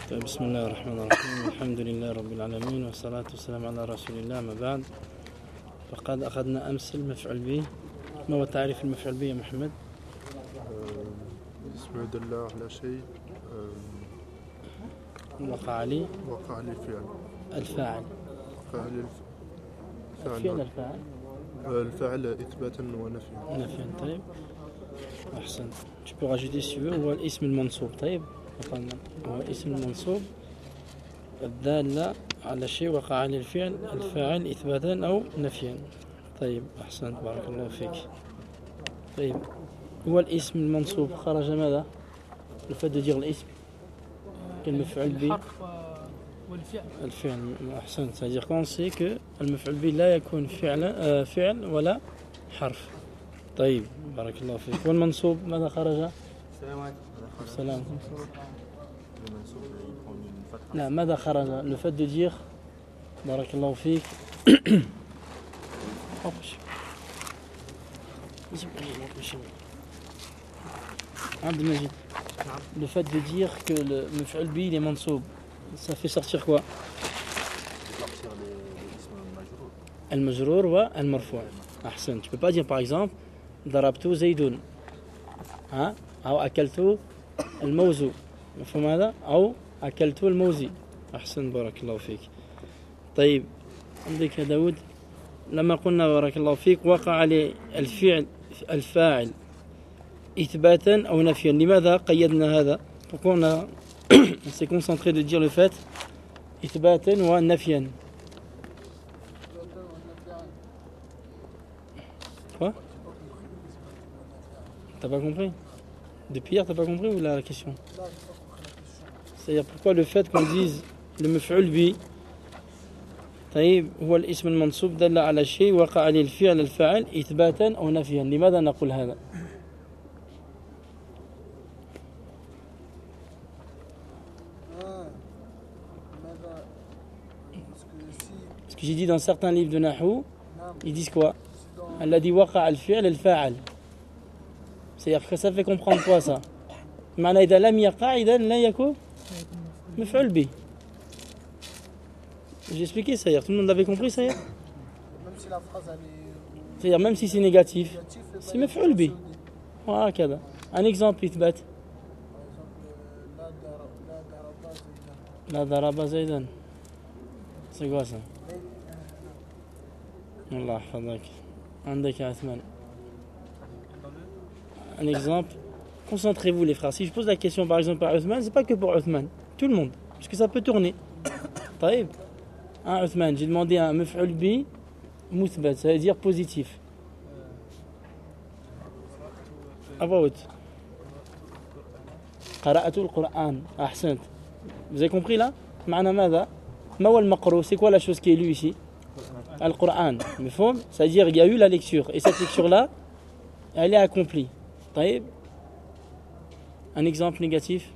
طيب بسم الله الرحمن الرحيم الحمد لله رب العالمين والصلاة والسلام على رسول الله ما بعد. فقد أخذنا أمس المفعول به. ما هو تعريف المفعول به يا محمد؟ اسم يدل على شيء وقع لي فعل الفاعل الفعل إثباتا ونفيا. طيب أحسن. Tu peux rajouter si tu veux هو الاسم المنصوب. طيب هو اسم المنصوب الدالة على شيء وقع عليه الفاعل إثباتا أو نفيا. طيب أحسنت بارك الله فيك. طيب هو الاسم المنصوب خرج ماذا؟ le fait de dire الاسم كالمفعول به الفعل. أحسنت. c'est-à-dire qu'on sait que المفعول به لا يكون فعل ولا حرف. طيب بارك الله فيك. والمنصوب ماذا خرج؟ السلام. لا ماذا خرج؟ le fait de dire بارك الله فيك عبد المجيد. le fait de dire que le مفعول به il est منصوب ça fait sortir quoi؟ المجرور والمرفوع. أحسن. tu peux pas dire par exemple ضربت زيد أو أكلت الموز مفهوم هذا أو أكلت الموزي. أحسن بارك الله فيك. طيب عندك يا داود لما قلنا بارك الله فيك وقع عليه الفاعل إثباتا أو نفيا لماذا قيدنا هذا؟ pourquoi on s'est concentré de dire le fait إثباتا ونفيا. Quoi? T'as pas compris? Depuis hier, t'as pas compris ou la question? C'est-à-dire pourquoi le fait qu'on dise le مفعول به طيب هو الاسم المنصوب دل على شيء وقع عليه الفعل إثباتا أو نفيا. لماذا نقول هذا؟ Parce que j'ai dit dans certains livres de Nahou, ils disent quoi? الذي وقع الفعل. C'est-à-dire que ça fait comprendre quoi ça? معنى إذا لم يقع إذا لا يكون مفعول به. J'ai expliqué ça hier, tout le monde l'avait compris ça hier? Même si la phrase est... C'est-à-dire même si c'est négatif, c'est مفعول به. وهكذا. Un exemple إثبات. لا ضرب زيدا. C'est quoi ça? الله يحفظك. عندك يا عثمان. Un exemple. Concentrez-vous les frères. Si je pose la question par exemple à Othman, c'est pas que pour Othman, tout le monde, parce que ça peut tourner. طيب. Othman, j'ai demandé un مفعول به مثبت, ça veut dire positif. About. قرأت القرآن. أحسنت. Vous avez compris là? معنى ماذا؟ ما هو المقروء? C'est quoi la chose qui est lue ici? Al-Qur'an. C'est-à-dire il y a eu la lecture et cette lecture là elle est accomplie. طيب. Un exemple négatif.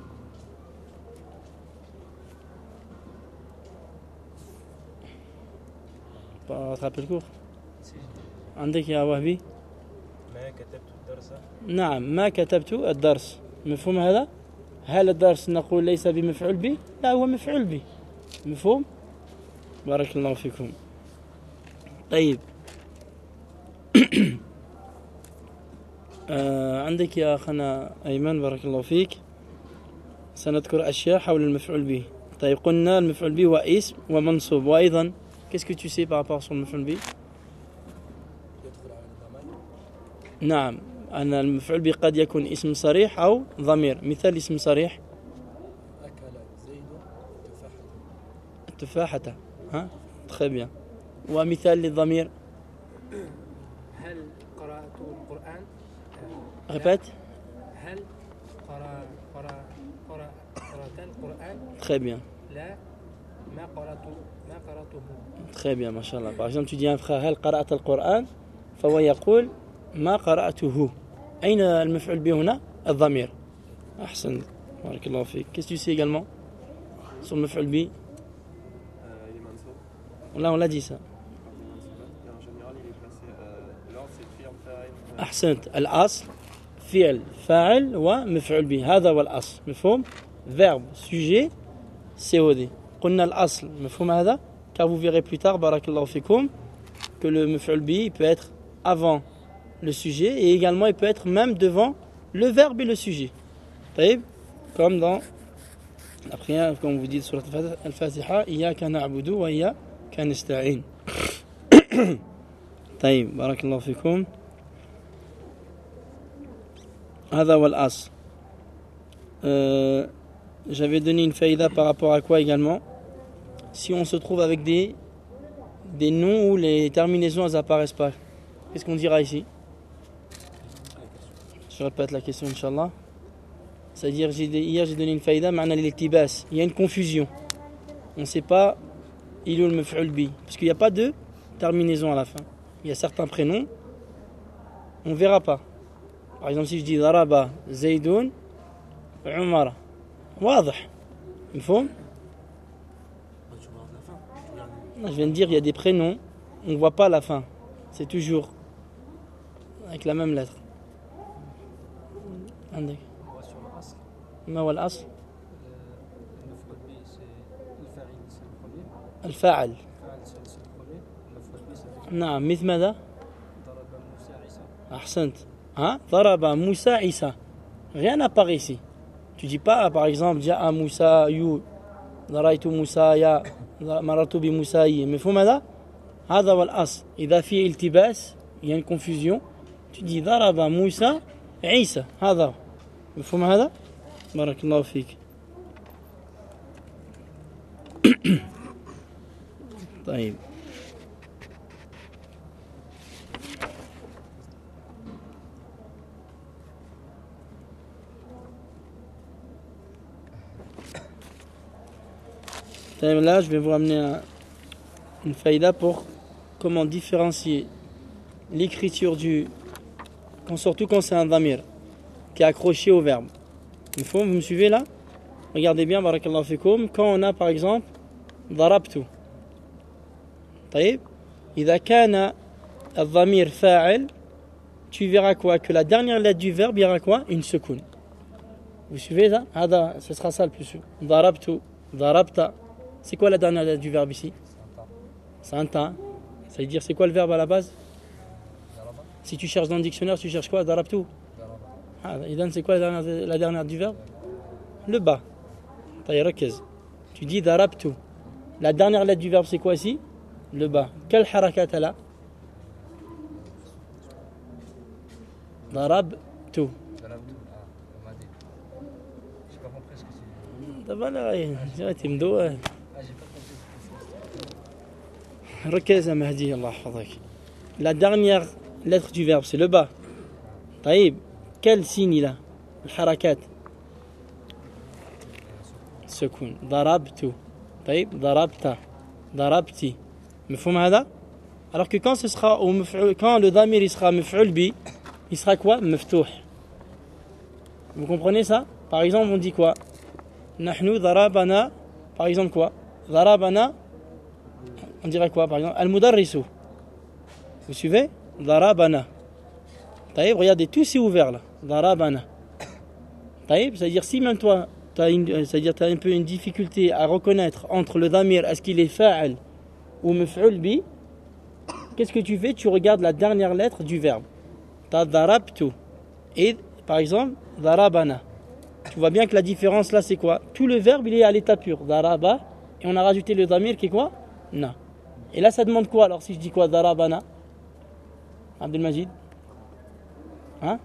Pas rattraper le cours. عندك يا وهبي؟ ما كتبت الدرس. نعم ما كتبت الدرس. مفهوم هذا؟ هل الدرس نقول ليس بمفعول به؟ لا هو مفعول به. مفهوم؟ بارك الله فيكم. طيب عندك يا أخنا أيمن بارك الله فيك سنذكر أشياء حول المفعول به. طيب قلنا المفعول به واسم ومنصوب وأيضا qu'est-ce que tu sais par rapport sur المفعول به؟ نعم أن المفعول به قد يكون اسم صريح أو ضمير. مثال اسم صريح أكل زيد التفاحة. très bien. ومثال للضمير هل قرأت القرآن؟ répète. هل قرأت القرآن؟ très bien. لا ما قرأته. très bien ما شاء الله. par exemple tu dis à un frère هل قرأت القرآن فهو يقول ما قرأته. أين المفعول به هنا؟ الضمير. أحسن بارك الله فيك. qu'est-ce que tu sais également sur le مفعول به؟ là on l'a dit ça. أحسنت. الأصل فعل فاعل ومفعول به هذا هو الأصل. مفهوم؟ verbe, sujet, COD. قلنا الأصل مفهوم هذا car vous verrez plus tard barakallahu fikum que le maf'ul bi peut être avant le sujet et également il peut être même devant le verbe et le sujet. طيب comme dans la prière comme vous dites sur Al-Fatiha إياك نعبد وإياك نستعين. طيب بارك الله فيكم. هذا هو الأصل. J'avais donné une faïda par rapport à quoi également? Si on se trouve avec des noms où les terminaisons elles apparaissent pas, qu'est-ce qu'on dira ici? Je répète la question Inch'Allah. C'est-à-dire hier j'ai donné une faïda, ma'na l'iltibas. Il y a une confusion. On ne sait pas il ou le maf'ul bi parce qu'il n'y a pas de terminaison à la fin. Il y a certains prénoms, on ne verra pas. Par exemple si je dis Daraba, Zaydoun, Umar. واضح مفهوم؟ Je viens de dire il y a des prénoms on ne voit pas la fin c'est toujours avec la même lettre. عندك ما هو الأصل؟ الفاعل نعم مثل ماذا؟ أحسنت ضرب موسى عيسى rien n'apparaît ici. Tu dis pas par exemple جاء موسى يو رأيت موسى يا مررت بموسى مفهوم هذا؟ هذا هو الأصل. إذا في التباس il y a une confusion tu dis ضرب موسى عيسى هذا مفهوم هذا؟ بارك الله فيك. طيب là, je vais vous ramener une faïda pour comment différencier l'écriture surtout quand c'est un dhamir qui est accroché au verbe. Vous me suivez là? Regardez bien, barakallahu fikoum, quand on a par exemple darabtu. طيب إذا كان الضمير فاعل tu verras quoi? Que la dernière lettre du verbe il y aura quoi? Une secoun. Vous suivez ça? Ce sera ça le plus sûr. Darabtu, darabta. C'est quoi la dernière lettre du verbe ici? C'est un ta. Ça veut dire c'est quoi le verbe à la base? Si tu cherches dans le dictionnaire, tu cherches quoi? Darabtu. C'est quoi la dernière du verbe? Le bas. Tu dis darabtu. La dernière lettre du verbe c'est quoi ici? Le bas. Quelle harakat elle a? Darabtu. J'ai pas compris ce que c'est. ركز مهدي الله يحفظك. La dernière lettre du verbe c'est le bas. طيب quel signe il a? الحركات سكون. ضربت. طيب ضربت. ضربتي. مفهوم هذا? Alors que quand ce sera quand le dhamir il sera maf'ul bi, il sera quoi? Maftuh. Vous comprenez ça? Par exemple, on dit quoi? Nahnu darabana. Par exemple quoi? Darabana. On dirait quoi par exemple? Al-Mudarrisu. Vous suivez? Darabana. Taïb, regardez, tout c'est ouvert là. Darabana. Taïb, c'est-à-dire si même toi, tu as un peu une difficulté à reconnaître entre le dhamir, est-ce qu'il est fa'al ou maf'ul bi, qu'est-ce que tu fais? Tu regardes la dernière lettre du verbe. Tu as darabtu. Et par exemple, darabana. Tu vois bien que la différence là c'est quoi? Tout le verbe il est à l'état pur. Daraba. Et on a rajouté le dhamir qui est quoi? Na. Et là ça demande quoi alors si je dis quoi? Darabana. Abdelmajid. Hein?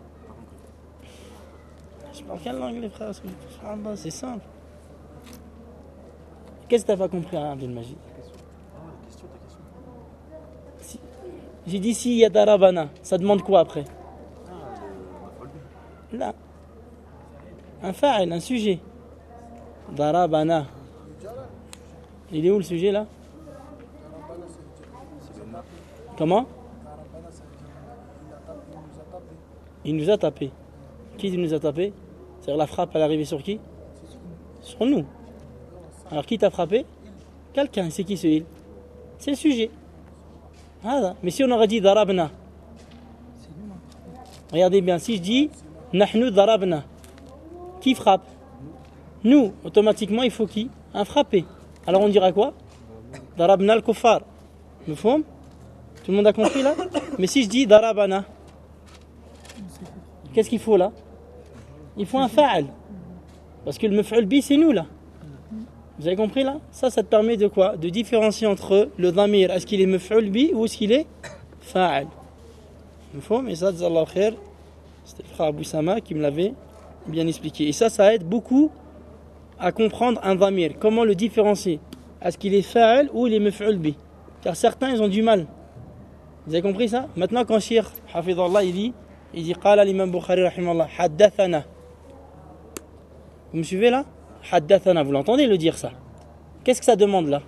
Je parle quelle langue les frères? C'est simple. Qu'est-ce que t'as pas compris Abdelmajid? J'ai dit si il y a darabana, ça demande quoi après? Là. Un fa'il, un sujet. Darabana. Il est où le sujet là? Comment? Il nous a tapé. Qui nous a tapé? C'est-à-dire la frappe elle est arrivée sur qui? Sur nous. Alors qui t'a frappé? Quelqu'un. C'est qui ce il? C'est le sujet. Voilà. Mais si on aurait dit darabna. Regardez bien, si je dis nahnu darabna, qui frappe? Nous, automatiquement, il faut qui? Un frappé. Alors on dira quoi? Darabna al-kuffar. Mafhoum? Tout le monde a compris là? Mais si je dis darabana, qu'est-ce qu'il faut là? Il faut un fa'al. Parce que le maf'ul bi, c'est nous là. Vous avez compris là? Ça te permet de quoi? De différencier entre le dhamir, est-ce qu'il est maf'ul bi ou est-ce qu'il est fa'al. Mafhoum? Et ça, Jazallahu khair, c'était le frère Abou Sama qui me l'avait bien expliqué. Et ça aide beaucoup à comprendre un dhamir. Comment le différencier? Est-ce qu'il est fa'al ou il est maf'ul bi? Car certains, ils ont du mal. Vous avez compris ça? Maintenant, quand Cheikh Hafidhallah, il dit Qala l'imam Bukhari rahimallah, haddathana. Vous me suivez là? Haddathana, vous l'entendez le dire ça? Qu'est-ce que ça demande là?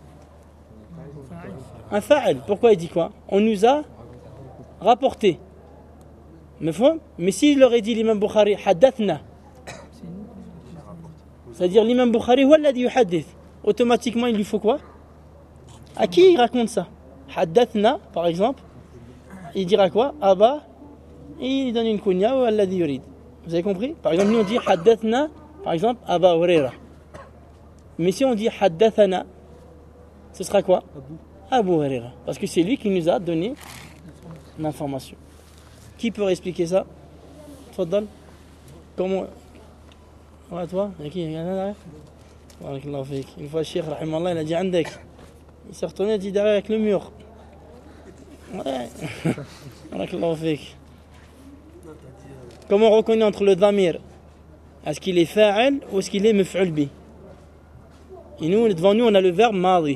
Un fa'al. Pourquoi il dit quoi? On nous a rapporté. Mais si je leur ai dit l'imam Bukhari haddathna, c'est-à-dire l'imam Bukhari huwa alladhi yuhaddith, automatiquement il lui faut quoi? À qui il raconte ça? Haddathna, par exemple, il dira quoi? Aba, et il donne une kunya ou alladhi yurid. Vous avez compris? Par exemple, nous on dit haddathna, par exemple, Aba Huraira. Mais si on dit haddathana, ce sera quoi? Abu Huraira. Parce que c'est lui qui nous a donné l'information. Qui peut expliquer ça? Tfaddal. Comment? Ouais, toi? Il y a qui? Il y en a derrière? Barakallahu fik. Une fois, le Cheikh, rahimallah, il a dit Andek. Il s'est retourné, il a dit derrière avec le mur. Ouais. Barakallahu fik. Comment on reconnaît entre le dhamir? Est-ce qu'il est fa'al ou est-ce qu'il est maf'ul bi? Et nous, devant nous, on a le verbe madi.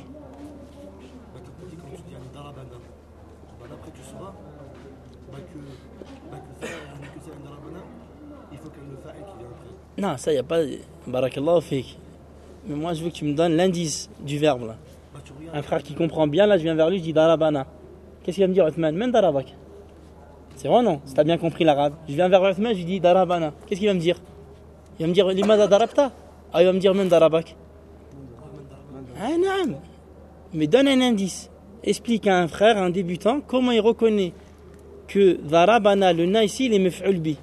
Non, ça, il n'y a pas. Barakallahu fik. Mais moi, je veux que tu me donnes l'indice du verbe là. Un frère qui comprend bien, là, je viens vers lui, je dis darabana. Qu'est-ce qu'il va me dire, Uthman? Men darabak. C'est vrai ou non? Si tu as bien compris l'arabe. Je viens vers Uthman, je lui dis darabana. Qu'est-ce qu'il va me dire? Il va me dire limada darabta. Ah, il va me dire men darabak. Ah, non. Mais donne un indice. Explique à un frère, à un débutant, comment il reconnaît que darabana, le na ici, il est maf'ul bi.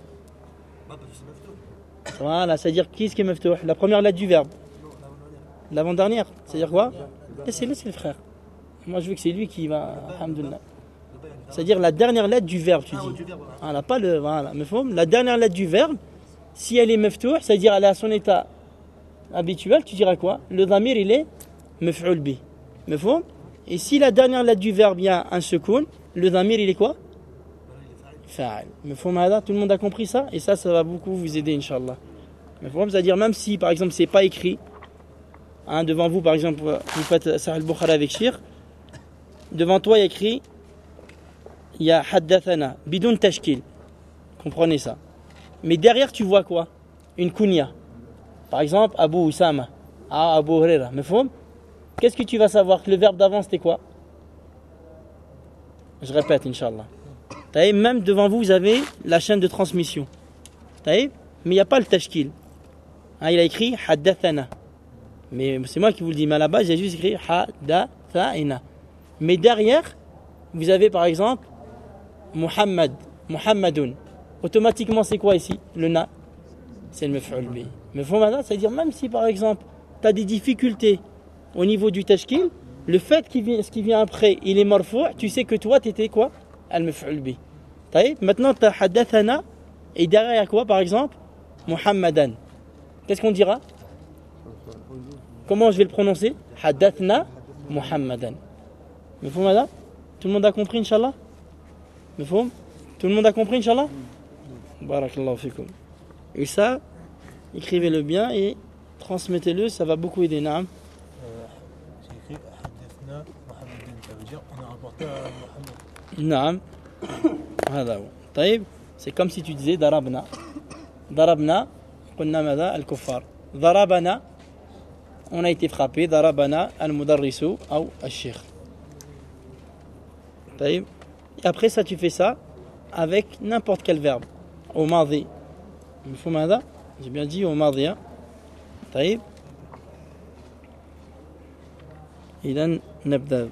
Voilà, c'est-à-dire qu'est-ce qui est maf'ul? La première lettre du verbe. L'avant-dernière. C'est-à-dire quoi? Laissez-le, c'est le frère. Moi, je veux que c'est lui qui va. Alhamdulillah. C'est-à-dire la dernière lettre du verbe, tu dis. Voilà, pas le. Voilà, la dernière lettre du verbe, si elle est maf'ul, c'est-à-dire elle est à son état habituel, tu diras quoi? Le dhamir, il est maf'ul bi. Maf'hum? Et si la dernière lettre du verbe, il y a un sekoun, le dhamir, il est quoi? Fa'al. Maf'hum hada? Tout le monde a compris ça? Et ça va beaucoup vous aider, Inch'Allah. Maf'hum? C'est-à-dire, même si, par exemple, c'est pas écrit, hein, devant vous, par exemple, vous faites Sahih al-Bukhari avec Shir, devant toi, il y a écrit, il y a haddathana, bidun tashkil. Comprenez ça. Mais derrière, tu vois quoi? Une kunya. Par exemple, Abu Usama, Abu Huraira. Mafhum? Qu'est-ce que tu vas savoir? Que le verbe d'avant, c'était quoi? Je répète, Inch'Allah. Même devant vous, vous avez la chaîne de transmission. Mais il n'y a pas le tashkil. Hein, il a écrit haddathana. Mais c'est moi qui vous le dis. Mais à la base, j'ai juste écrit haddathana. Mais derrière, vous avez par exemple Muhammadun. Automatiquement, c'est quoi ici? Le na. C'est le maf'ul bi. Mais c'est-à-dire, même si par exemple, tu as des difficultés au niveau du tashkil, le fait ce qui vient après, il est marfou', tu sais que toi, tu étais quoi? Al-maf'ul bi. Maintenant, tu as haddathana, et derrière, il y a quoi par exemple? Muhammadan. Qu'est-ce qu'on dira? Comment je vais le prononcer? Haddathna Muhammadan. Mafhoum madame? Tout le monde a compris, Inch'Allah? Mafhoum? Tout le monde a compris, Inch'Allah? Barakallahu fikoum. Et ça, écrivez-le bien et transmettez-le, ça va beaucoup aider. Naam. C'est écrit Haddathna Muhammadin, ça veut dire on a rapporté à Muhammad. Naam. هذا هو. طيب, c'est comme si tu disais darabna. Darabna, قلنا ماذا? الكفار. ضربنا, on a été frappé. ضربنا المدرس أو الشيخ. طيب. Et après ça, tu fais ça avec n'importe quel verbe. Au madi. مفهوم هذا? J'ai bien dit au madi. طيب. إذن نبدأ.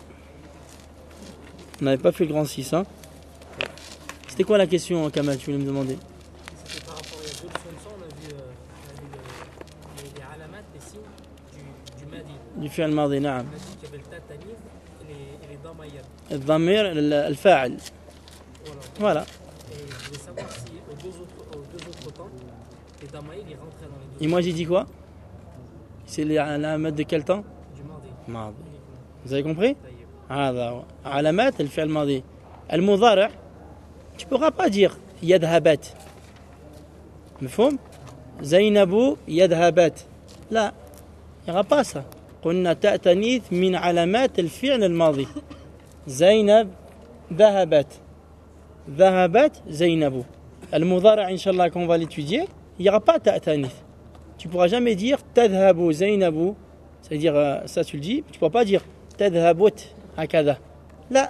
On n'avait pas fait le grand 6, hein? C'était quoi la question, Kamal, tu voulais me demander? C'était par rapport à d'autres fonctions, on a vu les alamat, les signes du Madi. Du fi'l madi, نعم. On a dit qu'il y avait le tatanif et les damayr. الضمير الفاعل. Voilà. Voilà. Et je voulais savoir si aux deux autres temps, les damayr ils rentraient dans les deux Et moi j'ai dit quoi? C'est les alamat de quel temps? du Madi. ماضي. Uniquement. Vous avez compris? Taïeb. هذا هو علامات الفعل الماضي. المضارع tu pourras pas dire يذهبت. مفهوم؟ زينب يذهبت. لا. Il n'y aura pas ça. قلنا تاء تانيث من علامات الفعل الماضي. زينب ذهبت. ذهبت زينب. المضارع إن شاء الله qu'on va l'étudier, il n'y aura pas تاء تانيث. Tu ne pourras jamais dire تذهب زينب. C'est-à-dire ça tu le dis, tu ne pourras pas dire تذهبت هكذا. لا.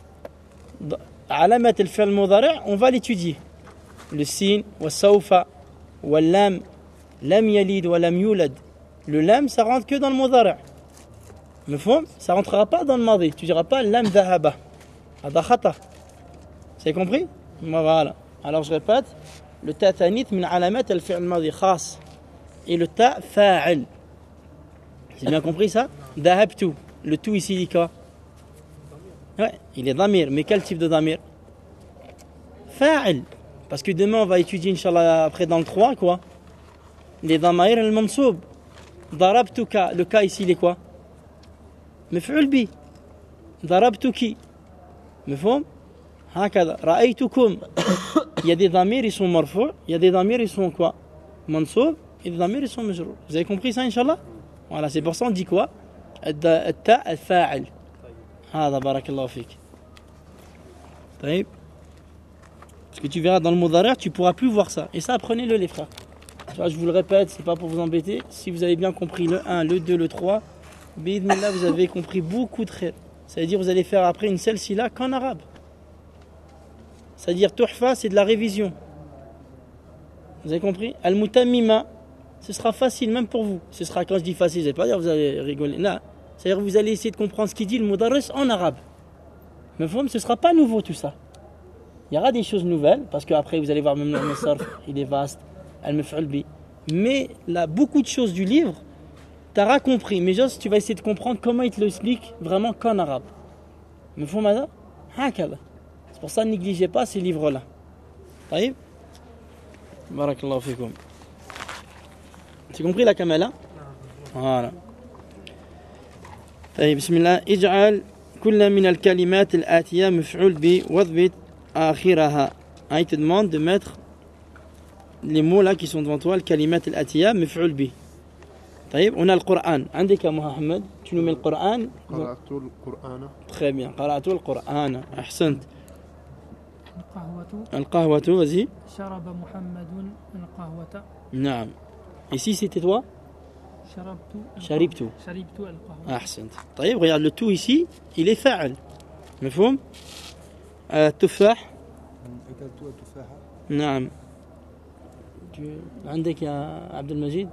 علامة الفعل المضارع on va l'étudier. Le sin والسوف واللام لم يلد ولم يولد. Le lam ça rentre que dans le مضارع. مفهوم؟ Ça rentrera pas dans le ماضي. Tu diras pas لم ذهب. هذا خطأ. C'est compris? Voilà. Alors je répète, le ta تانيث من علامات الفعل الماضي خاص. Et le ta فاعل. C'est bien compris ça? ذهبت. Le tout ici dit quoi? Ouais, il est damir. Mais quel type de damir? Fa'il. Parce que demain on va étudier, Inch'Allah, après dans le 3, quoi? Les damair al-mansoub. Darabtuka. Le cas ici, il est quoi? Maf'ul bi. Darabtuki. Mafhoum? Hakada. Ra'aytukum. Il y a des damirs, ils sont marfou'. Il y a des damirs, ils sont quoi? Mansoub. Et des damirs, ils sont majrou'. Vous avez compris ça, Inch'Allah? Voilà, c'est pour ça on dit quoi? التاء الفاعل. هذا بارك الله فيك. طيب. Parce que tu verras dans le mudari' tu pourras plus voir ça. Et ça, apprenez-le les frères. Tu vois, je vous le répète, c'est pas pour vous embêter. Si vous avez bien compris le 1, le 2, le 3, bidnillah, vous avez compris beaucoup de khair. Ça veut dire vous allez faire après une silsila qu'en arabe. C'est-à-dire tuhfa, c'est de la révision. Vous avez compris? Al-mutammima, ce sera facile même pour vous. Ce sera, quand je dis facile, je ne vais pas dire vous allez rigoler. Non. C'est-à-dire que vous allez essayer de comprendre ce qu'il dit le mudarris en arabe. Mais ce ne sera pas nouveau tout ça. Il y aura des choses nouvelles, parce qu'après vous allez voir même le sarf, il est vaste, al-maf'ul bi. Mais là, beaucoup de choses du livre, tu auras compris. Mais juste, tu vas essayer de comprendre comment il te l'explique vraiment qu'en arabe. Mais c'est pour ça ne négligez pas ces livres-là. Taïb. Barakallahu fikoum. Tu as compris la kamala? Voilà. طيب بسم الله اجعل كل من الكلمات الآتية مفعول به واضبط آخرها. Il te demande de mettre les mots là qui sont devant toi, الكلمات الآتية مفعول به. طيب on a le Coran. عندك يا محمد tu nous mets le Coran. قرأت القرآن. Très bien. قرأت القرآن. أحسنت. القهوة. القهوة vas-y. شرب محمد القهوة. نعم. Ici c'était toi? شربت القهوة. أحسنت. طيب regarde le tout ici, il est فاعل. مفهوم؟ التفاح. أكلت التفاحة. نعم. عندك يا عبد المجيد؟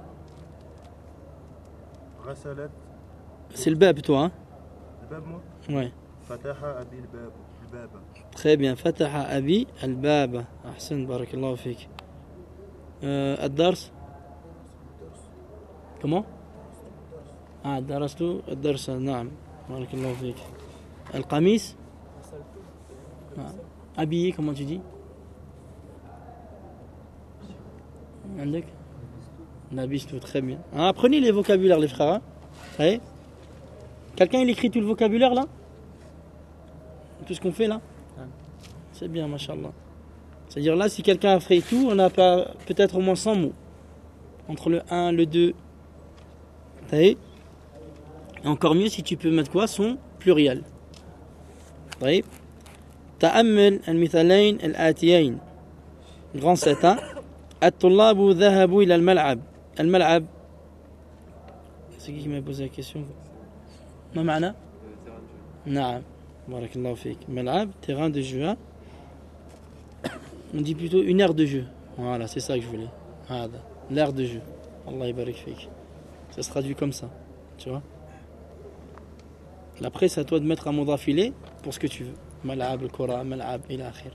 غسلت. C'est le bab toi, hein? الباب مو. Ouais. فتح أبي الباب. Très bien. فتح أبي الباب. أحسن بارك الله فيك. الدرس. Comment? درست الدرس. نعم بارك الله فيك. القميص. habillé comment tu dis? عندك؟ لبست. Très bien. Apprenez les vocabulaires les frères. Hein? Quelqu'un il écrit tout le vocabulaire là? Tout ce qu'on fait là? C'est bien, mashallah. C'est-à-dire là, si quelqu'un a fait tout, on a peut-être au moins 100 mots. Entre le 1, le 2. Et encore mieux si tu peux mettre quoi? Son pluriel. طيب. تأمل المثالين الآتيين. Grand 7. الطلاب ذهبوا إلى الملعب. الملعب. C'est qui m'a posé la question? ما معنى؟ نعم. بارك الله فيك. ملعب, terrain de jeu. On dit plutôt une aire de jeu. Voilà, c'est ça que je voulais. هذا. L'aire de jeu. Allah يبارك فيك. Ça se traduit comme ça. Tu vois? Après, c'est à toi de mettre un mot d'affilée pour ce que tu veux. Mal'ab, al-Qura, mal'ab, ila akhir.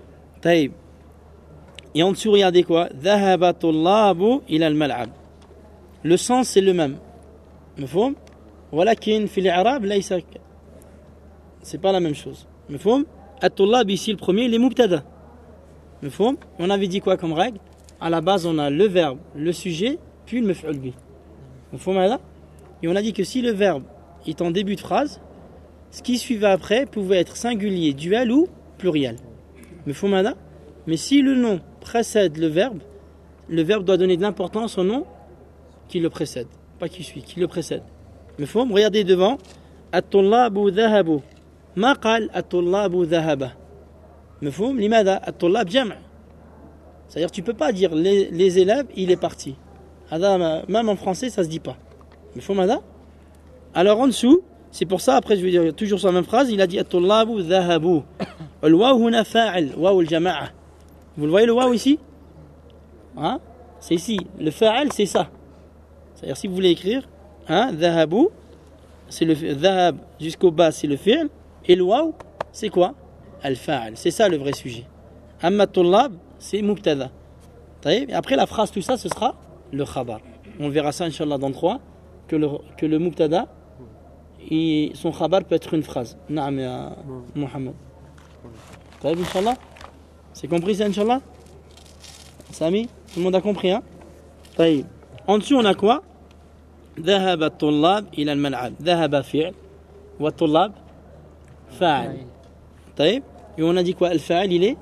Taïb. Et en dessous, regardez quoi? ذهب الطلاب إلى الملعب. le sens c'est le même. مفهوم ولكن في الإعراب ليس c'est pas la même chose. مفهوم الطلاب ici le premier il est مبتدا. مفهوم on avait dit quoi comme règle à la base on a le verbe le sujet puis le مفعول به. مفهوم هذا et on a dit que si le verbe est en début de phrase ce qui suivait après pouvait être singulier duel ou pluriel. مفهوم هذا mais si le nom précède le verbe doit donner de l'importance au nom qui le précède, pas qui suit, qui le précède. مفهوم regardez devant الطلاب ذهبوا ما قال الطلاب ذهب. مفهوم لماذا الطلاب جمع c'est-à-dire tu peux pas dire les élèves il est parti هذا même en français ça se dit pas. مفهوم هذا alors en dessous c'est pour ça après je vais dire toujours sur la même phrase il a dit الطلاب ذهبوا الواو هنا فاعل واو الجماعة vous le voyez le waouh ici hein? C'est ici le fa'al c'est ça c'est-à-dire si vous voulez écrire hein, ذهبوا c'est le ذهب jusqu'au bas c'est le fi'l et le waouh c'est quoi al-fa'al c'est ça le vrai sujet amma الطلاب c'est mubtada et après la phrase tout ça ce sera le khabar on verra ça inchallah dans 3 que le mubtada et son khabar peut être une phrase na'am ya Mohamed طيب inchallah c'est compris ça inchallah Sami tout le monde a compris hein طيب en dessous on a quoi ذهب الطلاب إلى الملعب ذهب فعل والطلاب فاعل طيب et on a dit quoi الفاعل il est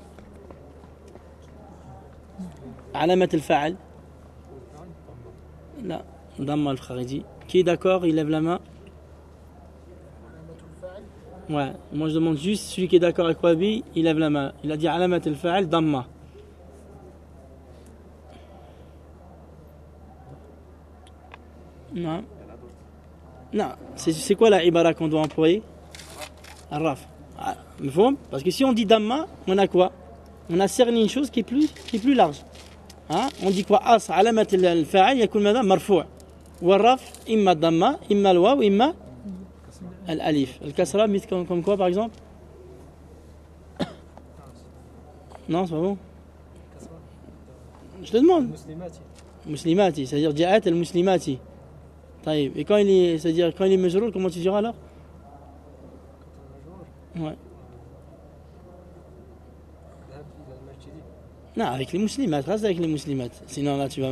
علامة الفاعل لا ضم الخارجي qui est d'accord il lève la main ouais moi je demande juste celui qui est d'accord avec Wabi il lève la main il a dit علامة الفاعل ضمة non non c'est quoi la ibara qu'on doit employer الرفع مفهوم parce que si on dit damma on a quoi on a cerné une chose qui est plus large hein on dit quoi as علامة الفاعل يكون ماذا مرفوع والرفع إما الضمة إما الواو إما الألif الكسرة مثل comme quoi par exemple non c'est pas bon je te demande muslimati c'est-à-dire جاءت المسلمات طيب et quand il est c'est-à-dire quand il est majrour comment tu diras alors ouais non avec les muslimat reste avec les muslimat sinon là tu vas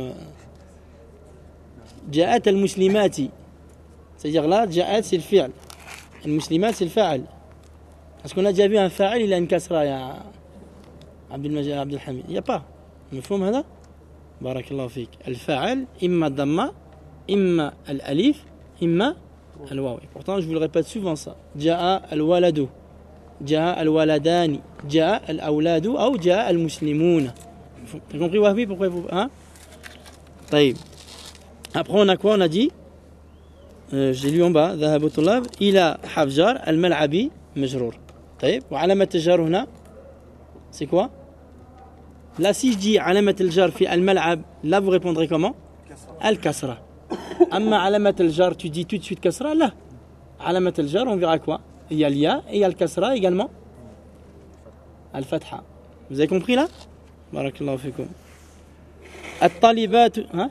جاءت المسلمات c'est-à-dire là جاءت c'est le fi'l المسلمات c'est le fa'al parce qu'on a déjà vu un fa'al il a une kasra ya عبد الحميد il y a pas مفهوم هذا بارك الله فيك الفاعل إما الضمة إما الألif إما الواو pourtant je vous le répète souvent ça جاء الولد جاء الولدان جاء الأولاد أو جاء المسلمون t'as compris Wahbi pourquoi vous hein طيب après on a quoi on a dit j'ai lu en bas ذهب الطلاب إلى حفجار الملعب مجرور طيب وعلامة الجر هنا c'est quoi là si je dis علامة الجر في الملعب là vous répondrez comment الكسرة أما علامة الجر tu dis tout de suite كسرة لا علامة الجر on verra quoi il y a l'ia et il y a le kasra également al-fatha vous avez compris là barakallahu fikum الطالبات ها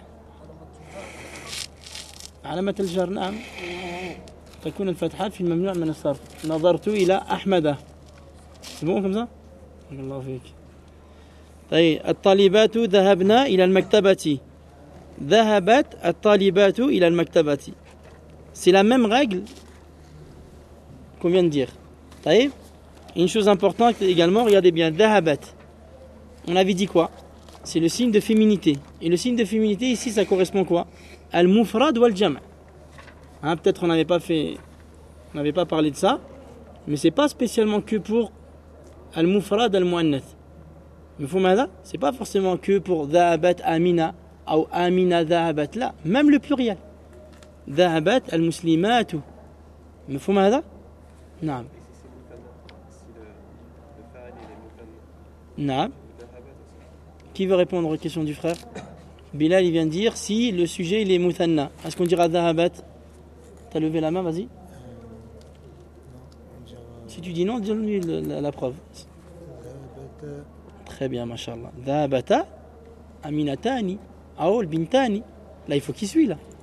علامة الجر نعم تكون الفتحة في الممنوع من الصرف نظرت إلى أحمد c'est bon comme ça barakallahu fik طيب الطالبات ذهبنا إلى المكتبة ذهبت الطالبات إلى المكتبة c'est la même règle qu'on vient de dire. طيب une chose importante également regardez bien ذهبت on avait dit quoi c'est le signe de féminité et le signe de féminité ici ça correspond quoi al-mufrad wal jam' hein, peut-être on n'avait pas parlé de ça mais c'est pas spécialement que pour al-mufrad al-muannath مفهوم هذا c'est pas forcément que pour ذهبت آمنة أو آمنة ذهبت لا même le pluriel ذهبت المسلمات مفهوم هذا نعم نعم qui veut répondre aux questions du frère Bilal il vient de dire si le sujet il est muthanna est-ce qu'on dira ذهبت t'as levé la main vas-y si tu dis non donne-lui la preuve très bien mashallah ذهبتا aminatani أو البنتان là il faut qu'il suit là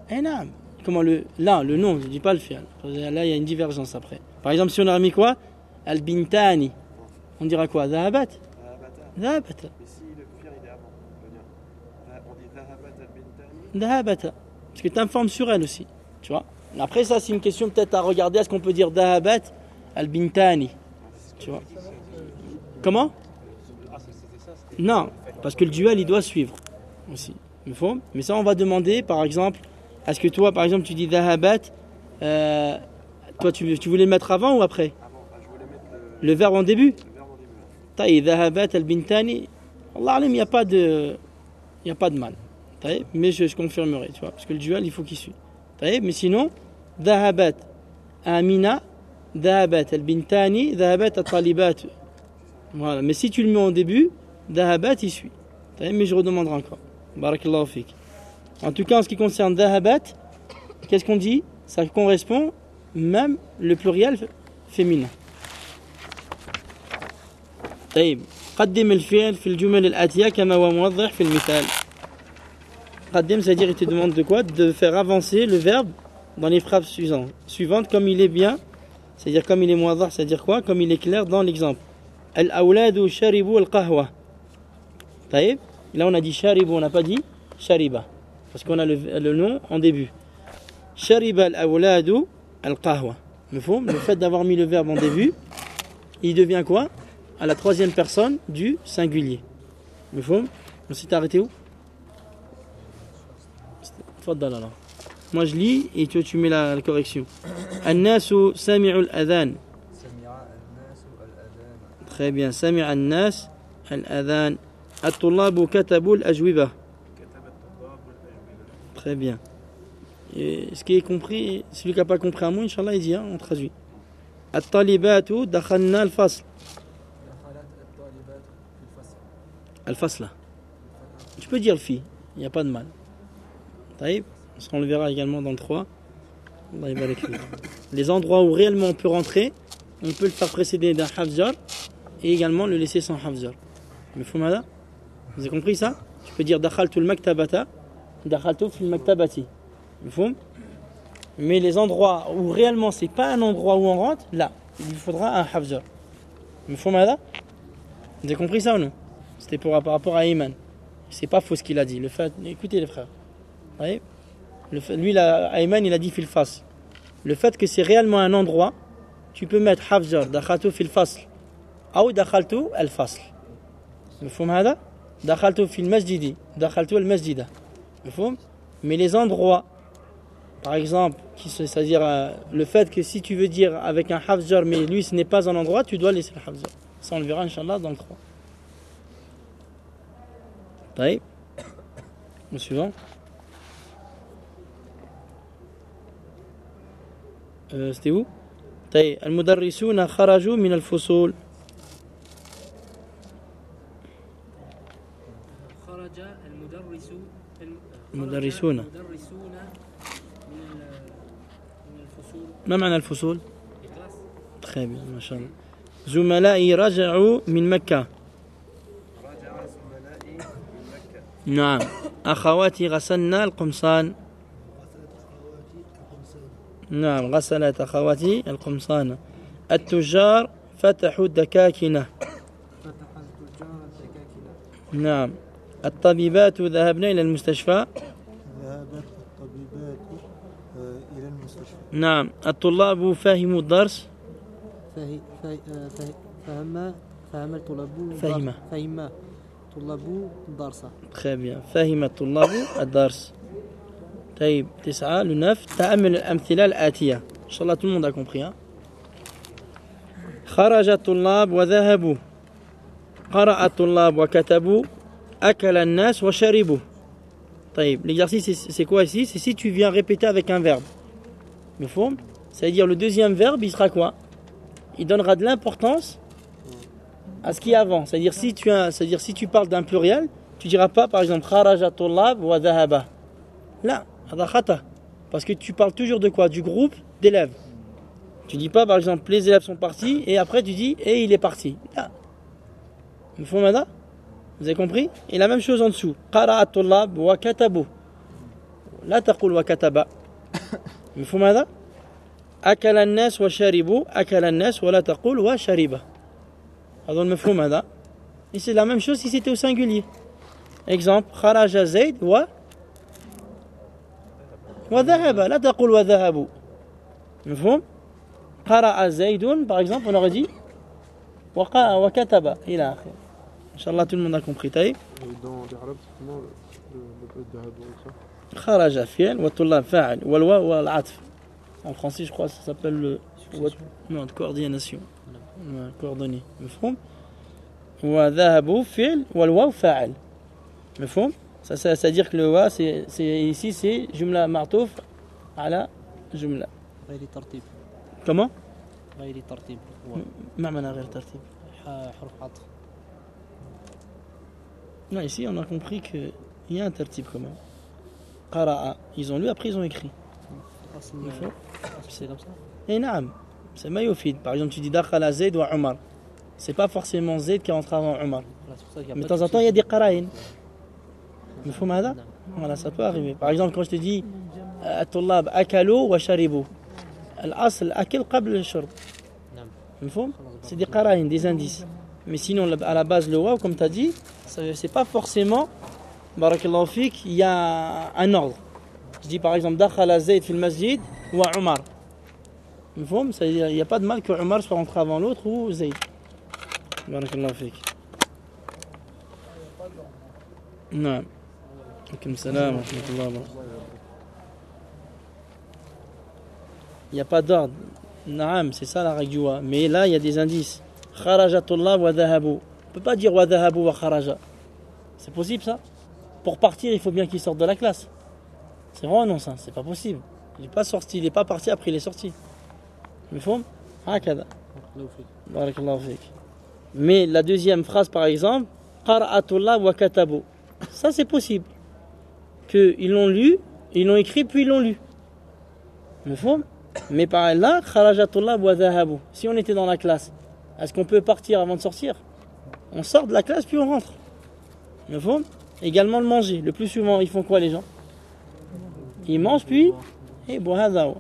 Eh non. Comment là, le nom, je ne dis pas le fi'l. Là, il y a une divergence après. Par exemple, si on a mis quoi? Al-bintani. On dira quoi? Dhahabat. Dhahabata. Mais si le fi'l il est avant, on dit dhahabat al-bintani. Dhahabata. Parce que tu informes sur elle aussi. Tu vois? Après, ça, c'est une question peut-être à regarder. Est-ce qu'on peut dire Dhahabat al-bintani? Tu vois? Comment? Non, parce que le duel, il doit suivre aussi. Il faut. Mais ça, on va demander, par exemple, est-ce que toi, par exemple, tu dis Dhahabat, toi, tu voulais le mettre avant ou après? Avant, je voulais mettre Le verbe en début? le verbe en début. Taï, Dhahabat al-bintani. Allah alim, il n'y a pas de mal. Taï, mais je confirmerai, tu vois, parce que le duel, il faut qu'il suive. Taï, mais sinon, Dhahabat Amina, Dhahabat al-bintani, Dhahabat al-talibat. Voilà, mais si tu le mets en début, Dhahabat, il suit. Taï, mais je redemanderai encore. Barakallahu fik. En tout cas, en ce qui concerne Dhahabat, qu'est-ce qu'on dit? Ça correspond même le pluriel féminin. طيب قدم الفعل في الجمل الآتية كما هو موضح في المثال. قدم, c'est-à-dire il te demande de quoi? De faire avancer le verbe dans les phrases suivantes comme il est bien, c'est-à-dire comme il est موضح, c'est-à-dire quoi? Comme il est clair dans l'exemple. الأولاد شربوا القهوة. طيب, là on a dit شربوا, on n'a pas dit شربا parce qu'on a le nom en début. شرب الأولاد القهوة. مفهوم? Le fait d'avoir mis le verbe en début, il devient quoi? À la troisième personne du singulier. مفهوم? On s'est arrêté où? تفضل alors. Moi je lis et toi tu mets la correction. الناس سمعوا الأذان. سمع الناس الأذان. Très bien. سمع الناس الأذان. الطلاب كتبوا الأجوبة. Très bien. Et ce qui est compris, celui qui n'a pas compris un mot, Inch'Allah, il dit, hein, on traduit. الطالبات دخلنا الفصل. دخلت الطالبات في الفصل. الفصل. Tu peux dire fille, il n'y a pas de mal. Taïb, on le verra également dans le 3. Allah yabarak fik. Les endroits où réellement on peut rentrer, on peut le faire précéder d'un hafjar et également le laisser sans hafjar. Mais faut mal. Vous avez compris ça? Tu peux dire dakhaltu al-maktabata, dakhaltu fil maktabati. Mais les endroits où réellement c'est pas un endroit où on rentre, là, il lui faudra un hafjar. Mais faut mal. Vous avez compris ça ou non? C'était par rapport à Ayman. C'est pas faux ce qu'il a dit. Le fait, écoutez les frères. Voyez, lui, Ayman, il a dit fil fasl. Le fait que c'est réellement un endroit, tu peux mettre hafjar, dakhaltu fil fasl, ou dakhaltu al fasl. مفهوم هذا؟ دخلت في المسجد دخلت المسجد. مفهوم؟ Mais les endroits, par exemple, c'est-à-dire le fait que si tu veux dire avec un hafjar, mais lui ce n'est pas un endroit, tu dois laisser le hafjar. Ça on le verra Inch'Allah dans le 3. طيب. Le suivant. C'était où? طيب. المدرسون خرجوا من الفصول. خرج المدرسون. من الفصول. ما معنى الفصول؟ الكلاس. Très bien, ما شاء الله. زملائي رجعوا من مكة. رجع زملائي من مكة. نعم. أخواتي غسلنا القمصان. نعم غسلت أخواتي القمصان. التجار فتحوا الدكاكين. فتح التجار الدكاكين. نعم. الطبيبات ذهبنا إلى المستشفى. ذهبت الطبيبات إلى المستشفى. نعم. الطلاب فهموا الدرس. فهم الطلاب طلاب الدرس. Très bien. فهم الطلاب الدرس. طيب 9 le 9 تأمل الأمثلة الآتية. إن شاء الله tout le monde a compris. Hein? خرج الطلاب وذهبوا. قرأ الطلاب وكتبوا. أكل الناس وشربوا. طيب l'exercice c'est quoi ici? C'est si tu viens répéter avec un verbe. مفهوم? C'est-à-dire le deuxième verbe il sera quoi? Il donnera de l'importance à ce qui est avant. C'est-à-dire si tu parles d'un pluriel, tu diras pas par exemple kharaja tullab wa dhahaba. Là, hada khata. Parce que tu parles toujours de quoi? Du groupe d'élèves. Tu dis pas par exemple les élèves sont partis et après tu dis et il est parti. Là. Mafhoum hada? Vous avez compris? Et la même chose en dessous. Qara'a tullab wa katabu. لا تقول وكتب مفهوم هذا؟ أكل الناس وشربوا أكل الناس ولا تقول وشرب هذا المفهوم هذا. Et c'est la même chose si c'était au singulier. Exemple خرج زيد وذهب لا تقول وذهبوا مفهوم؟ قرأ زيد par exemple on aurait dit وكتب إلى آخره. Inch'Allah tout le monde a compris. طيب Dans les arabes, c'est comment le dhahab ou ça? خرج فعل والطلاب فاعل والواو والعطف. En français je crois ça s'appelle le non coordination. coordonner مفهوم؟ وذهبوا فعل والواو فاعل مفهوم؟ Ça veut dire que le wa c'est ici c'est جملة معطوف على جملة. غير ترتيب. Comment؟ غير ترتيب. ما معنى غير ترتيب؟ حرف عطف. Non, ici on a compris qu'il y a un tertib commun. Qara'a, ils ont lu, après ils ont écrit. C'est comme ça. Et naam, c'est mayofid. Par exemple, tu dis Dakhala Zayd wa Omar. C'est pas forcément Zayd qui rentre avant Omar. Mais de temps en temps, il y a des qara'in. مفهوم هذا؟ Voilà, ça peut arriver. Par exemple, quand je te dis الطلاب أكلوا وشربوا. الأصل أكل قبل الشرب. مفهوم؟ C'est des qara'in, des indices. Mais sinon, à la base, le waw, comme tu as dit, c'est pas forcément, barakallahu fik, il y a un ordre. Je dis par exemple, Dakhala Zayd fil masjid wa Omar. Il n'y a pas de mal que Omar soit rentré avant l'autre ou Zayd. Barakallahu fik. Non. Alaykoum salam wa rahmatullah. Il n'y a pas d'ordre. Naam, c'est ça la règle du wa. Mais là, il y a des indices. Kharaja tullab wa dhahabu. On ne peut pas dire wa dhahabu wa kharaja. C'est possible ça? Pour partir, il faut bien qu'il sorte de la classe. C'est vrai ou non ça? C'est pas possible. Il n'est pas sorti, il n'est pas parti, après il est sorti. Mifhoum? Hakada. Barakallahu fik. Mais la deuxième phrase par exemple, qara'a tullab wa katabu. Ça c'est possible. Qu'ils l'ont lu, ils l'ont écrit puis ils l'ont lu. Mifhoum? Mais par là, kharaja tullab wa dhahabu. Si on était dans la classe, est-ce qu'on peut partir avant de sortir? On sort de la classe puis on rentre. Également le manger. Le plus souvent, ils font quoi les gens? Ils mangent puis ils boivent.